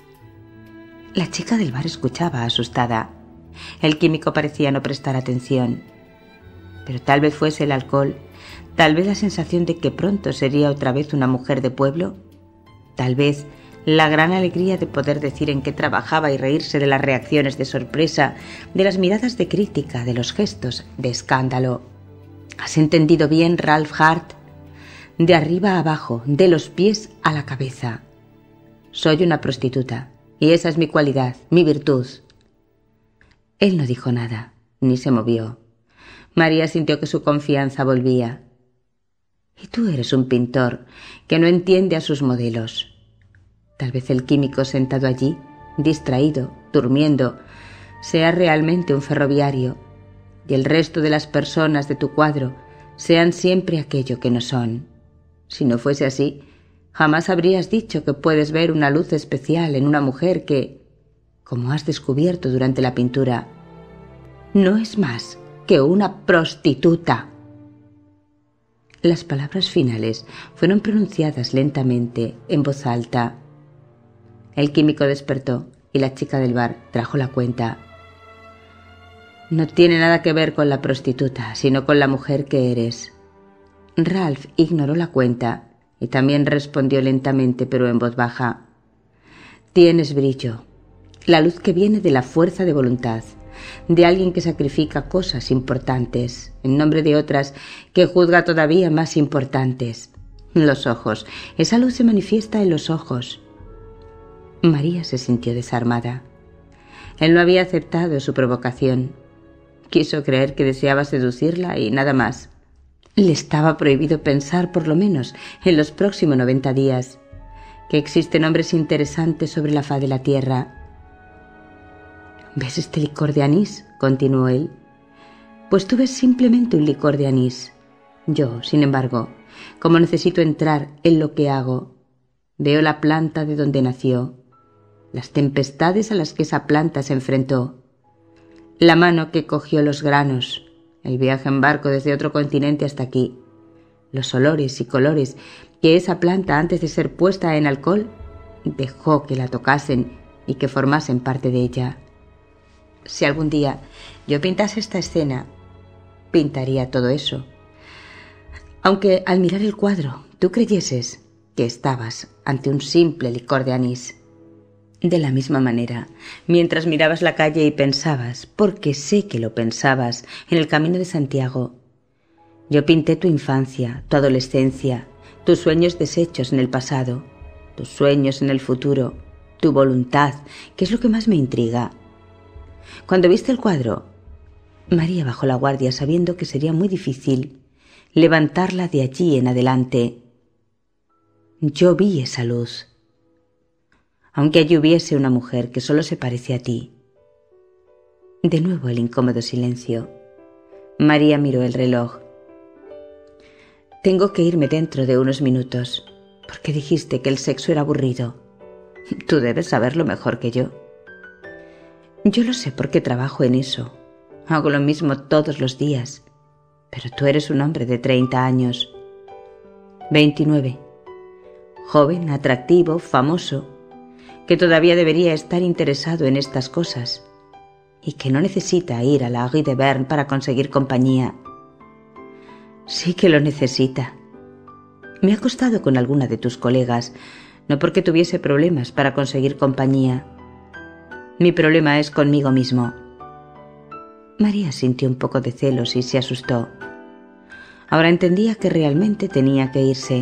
La chica del bar escuchaba asustada. El químico parecía no prestar atención. Pero tal vez fuese el alcohol, tal vez la sensación de que pronto sería otra vez una mujer de pueblo, tal vez la gran alegría de poder decir en qué trabajaba y reírse de las reacciones de sorpresa, de las miradas de crítica, de los gestos de escándalo. ¿Has entendido bien, Ralph Hart? De arriba a abajo, de los pies a la cabeza. Soy una prostituta, y esa es mi cualidad, mi virtud. Él no dijo nada, ni se movió. María sintió que su confianza volvía. Y tú eres un pintor que no entiende a sus modelos. Tal vez el químico sentado allí, distraído, durmiendo, sea realmente un ferroviario, y el resto de las personas de tu cuadro sean siempre aquello que no son. Si no fuese así, jamás habrías dicho que puedes ver una luz especial en una mujer que, como has descubierto durante la pintura, no es más que una prostituta. Las palabras finales fueron pronunciadas lentamente, en voz alta. El químico despertó y la chica del bar trajo la cuenta. No tiene nada que ver con la prostituta, sino con la mujer que eres. Ralph ignoró la cuenta y también respondió lentamente, pero en voz baja. Tienes brillo, la luz que viene de la fuerza de voluntad, de alguien que sacrifica cosas importantes en nombre de otras que juzga todavía más importantes. Los ojos, esa luz se manifiesta en los ojos. María se sintió desarmada. Él no había aceptado su provocación. Quiso creer que deseaba seducirla y nada más. Le estaba prohibido pensar, por lo menos, en los próximos noventa días, que existen hombres interesantes sobre la faz de la tierra. ¿Ves este licor de anís?, continuó él. Pues tú ves simplemente un licor de anís. Yo, sin embargo, como necesito entrar en lo que hago, veo la planta de donde nació, las tempestades a las que esa planta se enfrentó, la mano que cogió los granos, el viaje en barco desde otro continente hasta aquí, los olores y colores que esa planta, antes de ser puesta en alcohol, dejó que la tocasen y que formasen parte de ella. Si algún día yo pintase esta escena, pintaría todo eso. Aunque al mirar el cuadro tú creyeses que estabas ante un simple licor de anís. De la misma manera, mientras mirabas la calle y pensabas, porque sé que lo pensabas, en el camino de Santiago, yo pinté tu infancia, tu adolescencia, tus sueños deshechos en el pasado, tus sueños en el futuro, tu voluntad, que es lo que más me intriga. Cuando viste el cuadro, María bajó la guardia sabiendo que sería muy difícil levantarla de allí en adelante. Yo vi esa luz. Aunque allí hubiese una mujer que solo se parece a ti. De nuevo el incómodo silencio. María miró el reloj. Tengo que irme dentro de unos minutos, porque dijiste que el sexo era aburrido. Tú debes saberlo mejor que yo. Yo lo sé porque trabajo en eso. Hago lo mismo todos los días. Pero tú eres un hombre de treinta años. veintinueve. Joven, atractivo, famoso, que todavía debería estar interesado en estas cosas y que no necesita ir a la Rue de Berne para conseguir compañía. Sí que lo necesita. Me he acostado con alguna de tus colegas, no porque tuviese problemas para conseguir compañía. Mi problema es conmigo mismo. María sintió un poco de celos y se asustó. Ahora entendía que realmente tenía que irse.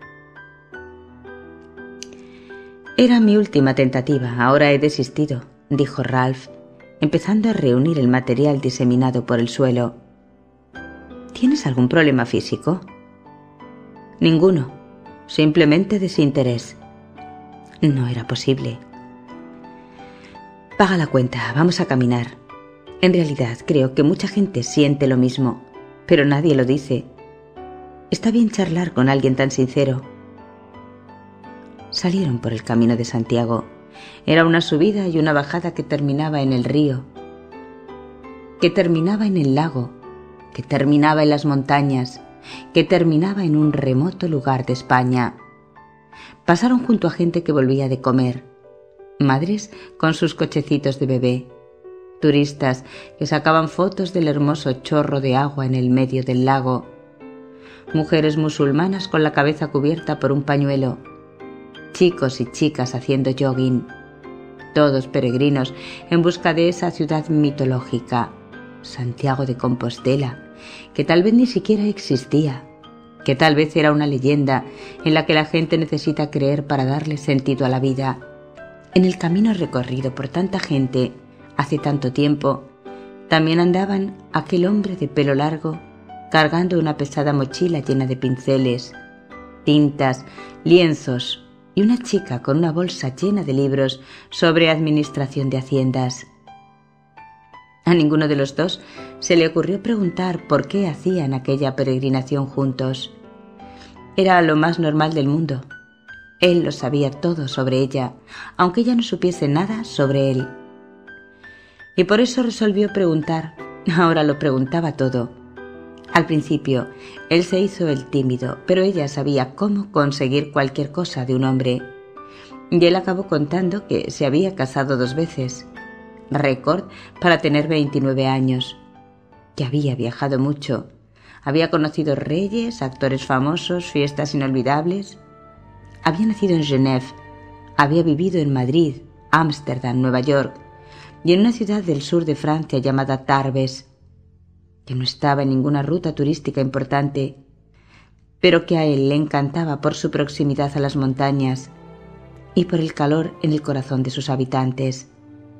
Era mi última tentativa, ahora he desistido, dijo Ralph, empezando a reunir el material diseminado por el suelo. ¿Tienes algún problema físico? Ninguno, simplemente desinterés. No era posible. Paga la cuenta, vamos a caminar. En realidad creo que mucha gente siente lo mismo, pero nadie lo dice. Está bien charlar con alguien tan sincero. Salieron por el camino de Santiago. Era una subida y una bajada que terminaba en el río, que terminaba en el lago, que terminaba en las montañas, que terminaba en un remoto lugar de España. Pasaron junto a gente que volvía de comer, madres con sus cochecitos de bebé, turistas que sacaban fotos del hermoso chorro de agua en el medio del lago, mujeres musulmanas con la cabeza cubierta por un pañuelo, chicos y chicas haciendo jogging, todos peregrinos en busca de esa ciudad mitológica, Santiago de Compostela, que tal vez ni siquiera existía, que tal vez era una leyenda en la que la gente necesita creer para darle sentido a la vida. En el camino recorrido por tanta gente hace tanto tiempo, también andaban aquel hombre de pelo largo cargando una pesada mochila llena de pinceles, tintas, lienzos y una chica con una bolsa llena de libros sobre administración de haciendas. A ninguno de los dos se le ocurrió preguntar por qué hacían aquella peregrinación juntos. Era lo más normal del mundo. Él lo sabía todo sobre ella, aunque ella no supiese nada sobre él. Y por eso resolvió preguntar. Ahora lo preguntaba todo. Al principio, él se hizo el tímido, pero ella sabía cómo conseguir cualquier cosa de un hombre. Y él acabó contando que se había casado dos veces, récord para tener veintinueve años, que había viajado mucho, había conocido reyes, actores famosos, fiestas inolvidables. Había nacido en Genève, había vivido en Madrid, Ámsterdam, Nueva York y en una ciudad del sur de Francia llamada Tarbes, que no estaba en ninguna ruta turística importante, pero que a él le encantaba por su proximidad a las montañas y por el calor en el corazón de sus habitantes.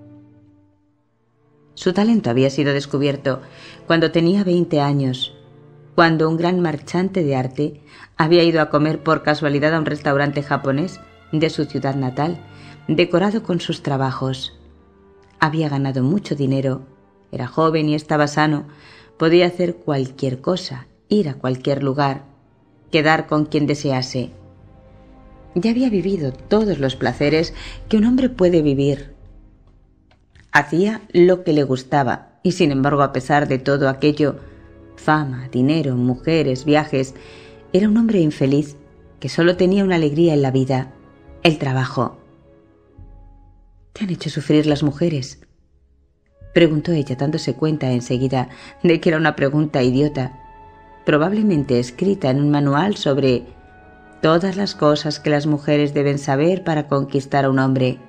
Su talento había sido descubierto cuando tenía veinte años, cuando un gran marchante de arte había ido a comer por casualidad a un restaurante japonés de su ciudad natal, decorado con sus trabajos. Había ganado mucho dinero, era joven y estaba sano, podía hacer cualquier cosa, ir a cualquier lugar, quedar con quien desease. Ya había vivido todos los placeres que un hombre puede vivir. Hacía lo que le gustaba y, sin embargo, a pesar de todo aquello, fama, dinero, mujeres, viajes, era un hombre infeliz que solo tenía una alegría en la vida, el trabajo. ¿Te han hecho sufrir las mujeres?, preguntó ella, dándose cuenta enseguida de que era una pregunta idiota, probablemente escrita en un manual sobre todas las cosas que las mujeres deben saber para conquistar a un hombre.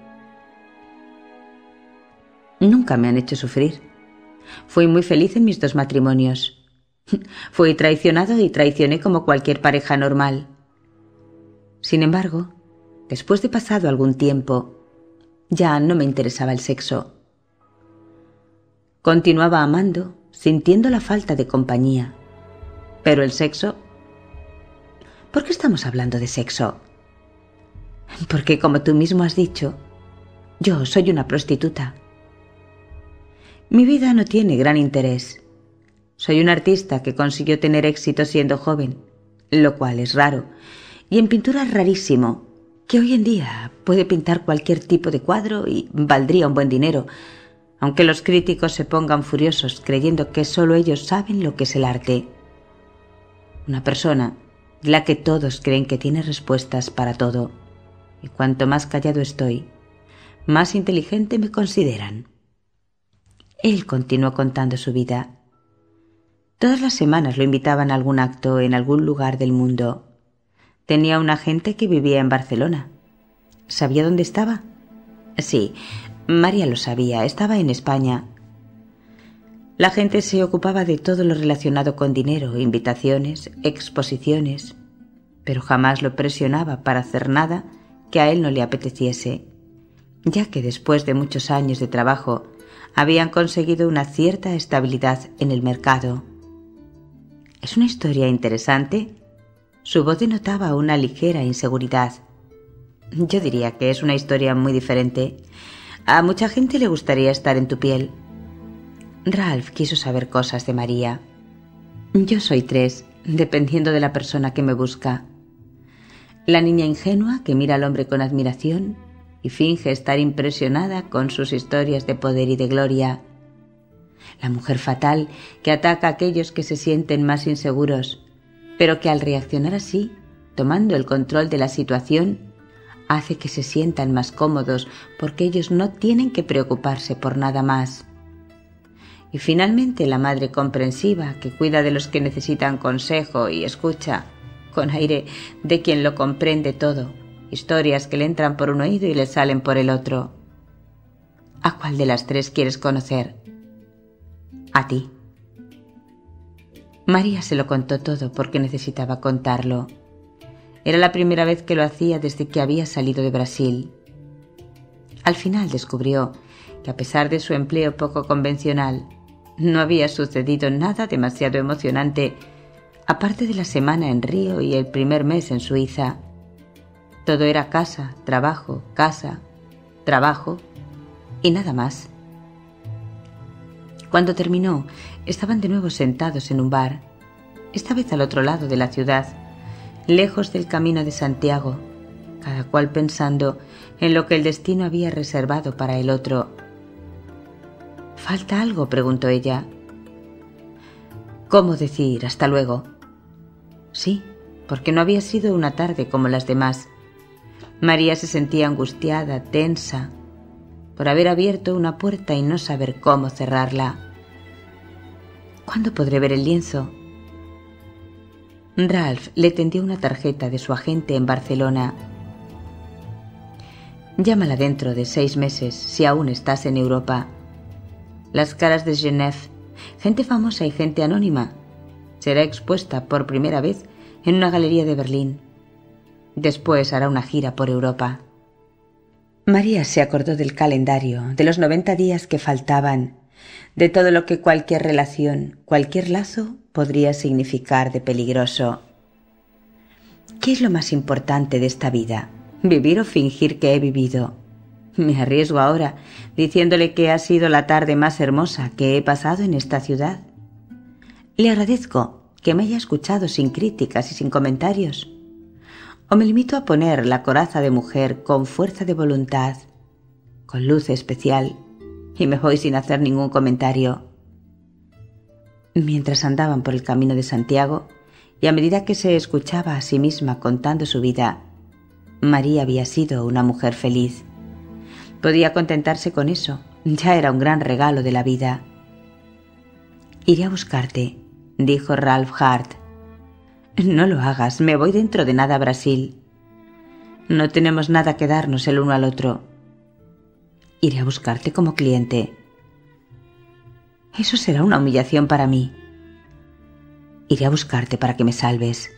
Nunca me han hecho sufrir. Fui muy feliz en mis dos matrimonios. Fui traicionado y traicioné como cualquier pareja normal. Sin embargo, después de pasado algún tiempo, ya no me interesaba el sexo. Continuaba amando, sintiendo la falta de compañía. Pero el sexo... ¿Por qué estamos hablando de sexo? Porque, como tú mismo has dicho, yo soy una prostituta. Mi vida no tiene gran interés. Soy un artista que consiguió tener éxito siendo joven, lo cual es raro, y en pintura es rarísimo, que hoy en día puede pintar cualquier tipo de cuadro y valdría un buen dinero, aunque los críticos se pongan furiosos creyendo que solo ellos saben lo que es el arte. Una persona de la que todos creen que tiene respuestas para todo, y cuanto más callado estoy, más inteligente me consideran. Él continuó contando su vida. Todas las semanas lo invitaban a algún acto en algún lugar del mundo. Tenía un agente que vivía en Barcelona. ¿Sabía dónde estaba? Sí, María lo sabía, estaba en España. La gente se ocupaba de todo lo relacionado con dinero, invitaciones, exposiciones, pero jamás lo presionaba para hacer nada que a él no le apeteciese, ya que después de muchos años de trabajo habían conseguido una cierta estabilidad en el mercado. ¿Es una historia interesante? Su voz denotaba una ligera inseguridad. Yo diría que es una historia muy diferente. A mucha gente le gustaría estar en tu piel. Ralph quiso saber cosas de María. Yo soy tres, dependiendo de la persona que me busca. La niña ingenua que mira al hombre con admiración y y finge estar impresionada con sus historias de poder y de gloria. La mujer fatal que ataca a aquellos que se sienten más inseguros, pero que al reaccionar así, tomando el control de la situación, hace que se sientan más cómodos porque ellos no tienen que preocuparse por nada más. Y finalmente la madre comprensiva que cuida de los que necesitan consejo y escucha, con aire de quien lo comprende todo, historias que le entran por un oído y le salen por el otro. ¿A cuál de las tres quieres conocer? A ti. María se lo contó todo porque necesitaba contarlo. Era la primera vez que lo hacía desde que había salido de Brasil. Al final descubrió que a pesar de su empleo poco convencional, no había sucedido nada demasiado emocionante, aparte de la semana en Río y el primer mes en Suiza. Todo era casa, trabajo, casa, trabajo y nada más. Cuando terminó, estaban de nuevo sentados en un bar, esta vez al otro lado de la ciudad, lejos del camino de Santiago, cada cual pensando en lo que el destino había reservado para el otro. ¿Falta algo?, preguntó ella. ¿Cómo decir hasta luego? Sí, porque no había sido una tarde como las demás. María se sentía angustiada, tensa, por haber abierto una puerta y no saber cómo cerrarla. ¿Cuándo podré ver el lienzo? Ralph le tendió una tarjeta de su agente en Barcelona. Llámala dentro de seis meses, si aún estás en Europa. Las caras de Genève, gente famosa y gente anónima, será expuesta por primera vez en una galería de Berlín. Después hará una gira por Europa. María se acordó del calendario, de los noventa días que faltaban, de todo lo que cualquier relación, cualquier lazo podría significar de peligroso. ¿Qué es lo más importante de esta vida? ¿Vivir o fingir que he vivido? Me arriesgo ahora diciéndole que ha sido la tarde más hermosa que he pasado en esta ciudad. Le agradezco que me haya escuchado sin críticas y sin comentarios. O me limito a poner la coraza de mujer con fuerza de voluntad, con luz especial, y me voy sin hacer ningún comentario. Mientras andaban por el camino de Santiago, y a medida que se escuchaba a sí misma contando su vida, María había sido una mujer feliz. Podía contentarse con eso, ya era un gran regalo de la vida. «Iré a buscarte», dijo Ralph Hart. «No lo hagas, me voy dentro de nada a Brasil. No tenemos nada que darnos el uno al otro. Iré a buscarte como cliente». «Eso será una humillación para mí». «Iré a buscarte para que me salves».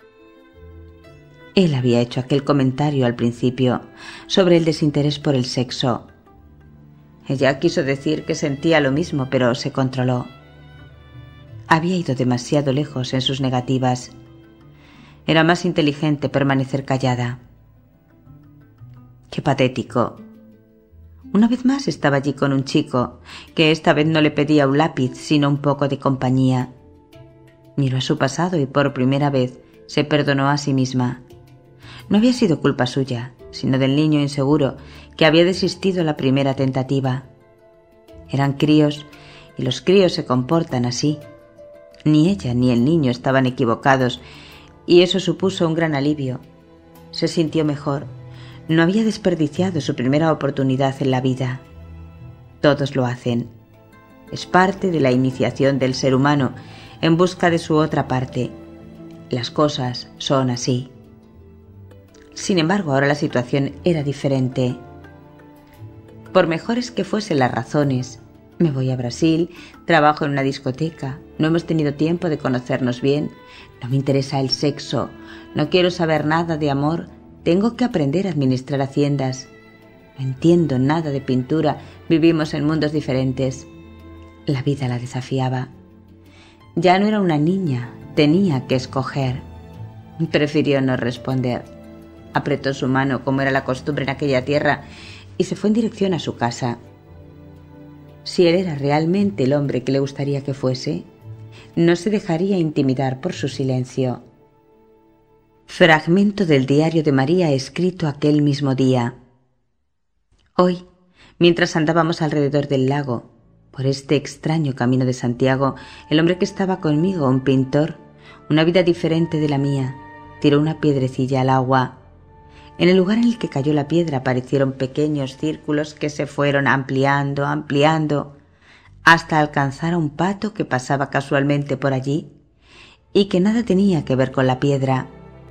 Él había hecho aquel comentario al principio sobre el desinterés por el sexo. Ella quiso decir que sentía lo mismo, pero se controló. Había ido demasiado lejos en sus negativas. Era más inteligente permanecer callada. Qué patético. Una vez más estaba allí con un chico que esta vez no le pedía un lápiz, sino un poco de compañía. Miró a su pasado y por primera vez se perdonó a sí misma. No había sido culpa suya, sino del niño inseguro que había desistido la primera tentativa. Eran críos y los críos se comportan así. Ni ella ni el niño estaban equivocados y eso supuso un gran alivio. Se sintió mejor. No había desperdiciado su primera oportunidad en la vida. Todos lo hacen. Es parte de la iniciación del ser humano en busca de su otra parte. Las cosas son así. Sin embargo, ahora la situación era diferente. Por mejores que fuesen las razones, me voy a Brasil, trabajo en una discoteca, no hemos tenido tiempo de conocernos bien, no me interesa el sexo, no quiero saber nada de amor, tengo que aprender a administrar haciendas, no entiendo nada de pintura, vivimos en mundos diferentes. La vida la desafiaba. Ya no era una niña, tenía que escoger. Prefirió no responder. Apretó su mano, como era la costumbre en aquella tierra, y se fue en dirección a su casa. Si él era realmente el hombre que le gustaría que fuese, no se dejaría intimidar por su silencio. Fragmento del diario de María escrito aquel mismo día. Hoy, mientras andábamos alrededor del lago, por este extraño camino de Santiago, el hombre que estaba conmigo, un pintor, una vida diferente de la mía, tiró una piedrecilla al agua. En el lugar en el que cayó la piedra aparecieron pequeños círculos que se fueron ampliando, ampliando, hasta alcanzar a un pato que pasaba casualmente por allí y que nada tenía que ver con la piedra.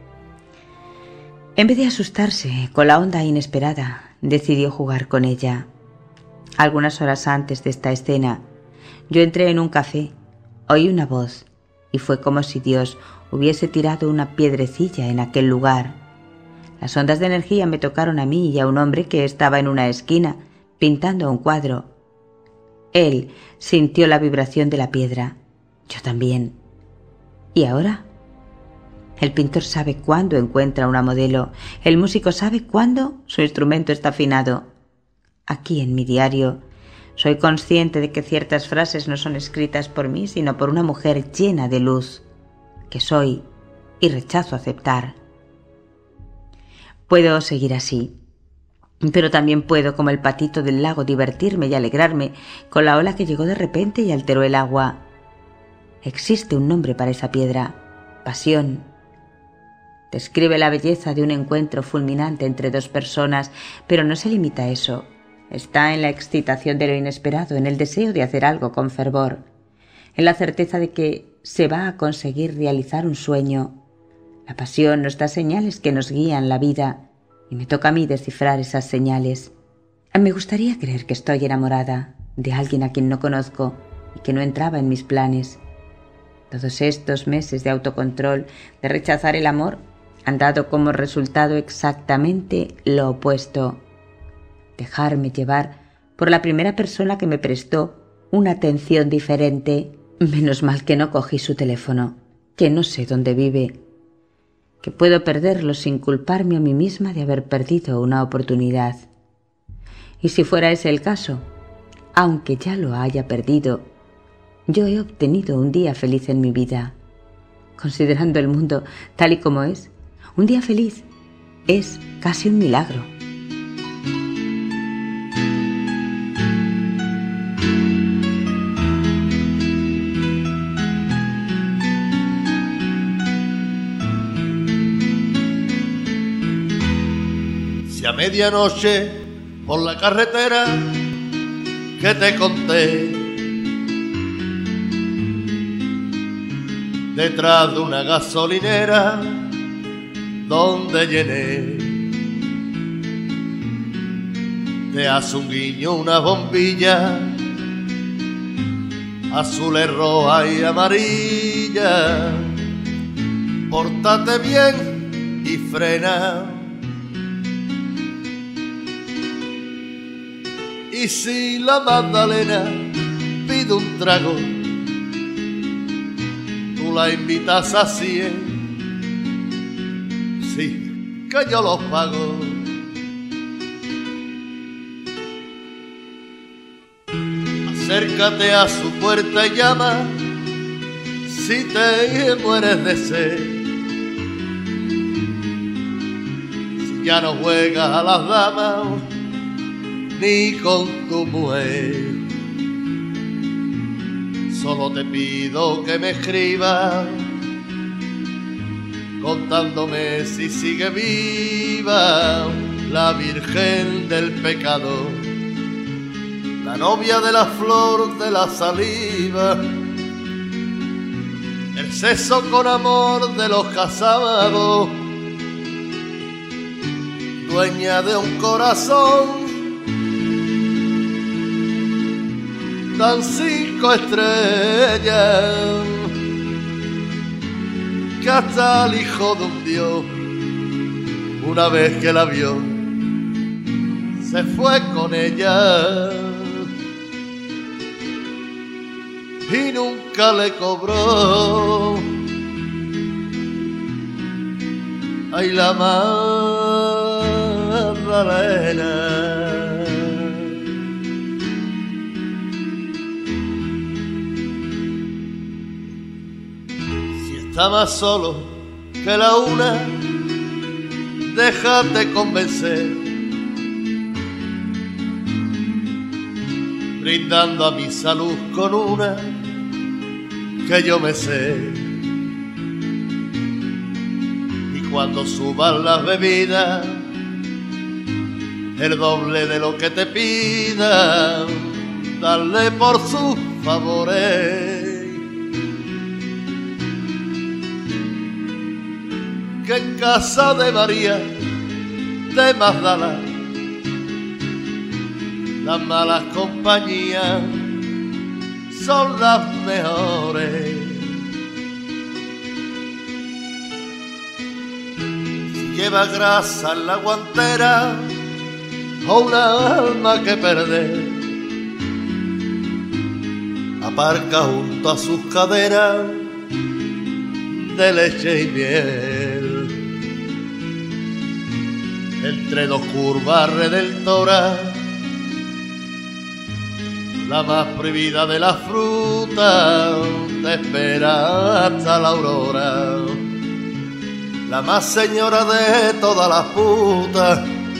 En vez de asustarse con la onda inesperada, decidió jugar con ella. Algunas horas antes de esta escena, yo entré en un café, oí una voz y fue como si Dios hubiese tirado una piedrecilla en aquel lugar. Las ondas de energía me tocaron a mí y a un hombre que estaba en una esquina pintando un cuadro. Él sintió la vibración de la piedra, yo también. ¿Y ahora? El pintor sabe cuándo encuentra una modelo, el músico sabe cuándo su instrumento está afinado. Aquí en mi diario soy consciente de que ciertas frases no son escritas por mí, sino por una mujer llena de luz, que soy y rechazo aceptar. Puedo seguir así, pero también puedo, como el patito del lago, divertirme y alegrarme con la ola que llegó de repente y alteró el agua. Existe un nombre para esa piedra: pasión. Describe la belleza de un encuentro fulminante entre dos personas, pero no se limita a eso. Está en la excitación de lo inesperado, en el deseo de hacer algo con fervor, en la certeza de que se va a conseguir realizar un sueño. La pasión nos da señales que nos guían la vida, y me toca a mí descifrar esas señales. Me gustaría creer que estoy enamorada de alguien a quien no conozco y que no entraba en mis planes. Todos estos meses de autocontrol, de rechazar el amor, han dado como resultado exactamente lo opuesto: dejarme llevar por la primera persona que me prestó una atención diferente. Menos mal que no cogí su teléfono, que no sé dónde vive, que puedo perderlo sin culparme a mí misma de haber perdido una oportunidad. Y si fuera ese el caso, aunque ya lo haya perdido, yo he obtenido un día feliz en mi vida. Considerando el mundo tal y como es, un día feliz es casi un milagro. Si a medianoche por la carretera que te conté, detrás de una gasolinera donde llené, te hace un guiño una bombilla azul, roja y amarilla, pórtate bien y frena. Y si la Magdalena pide un trago, tú la invitas a cien, sí, que yo los pago. Acércate a su puerta y llama si te mueres de sed. Si ya no juegas a las damas ni con tu mujer, solo te pido que me escribas contándome si sigue viva la Virgen del Pecado, la novia de la flor de la saliva, el sexo con amor de los casados, dueña de un corazón. Dan cinco estrellas que hasta el hijo de un dios, una vez que la vio, se fue con ella y nunca le cobró. Ay, la Magdalena. Está más solo que la una, déjate convencer. brindando a mi salud con una que yo me sé. Y cuando suban las bebidas, el doble de lo que te pida, darle por sus favores. Que en casa de María de Magdala las malas compañías son las mejores. Si lleva grasa en la guantera o una alma que perder, aparca junto a sus caderas de leche y miel. Entre dos curvas redentoras, la más prohibida de las frutas te espera hasta la aurora. La más señora de todas las putas,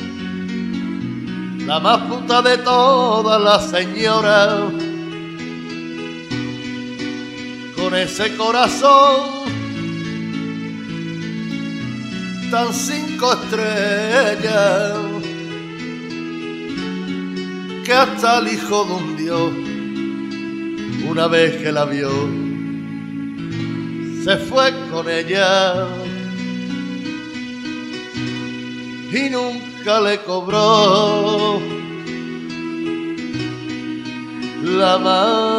la más puta de todas las señoras, con ese corazón tan cinco estrellas que hasta el hijo de un dios, una vez que la vio, se fue con ella y nunca le cobró la mano.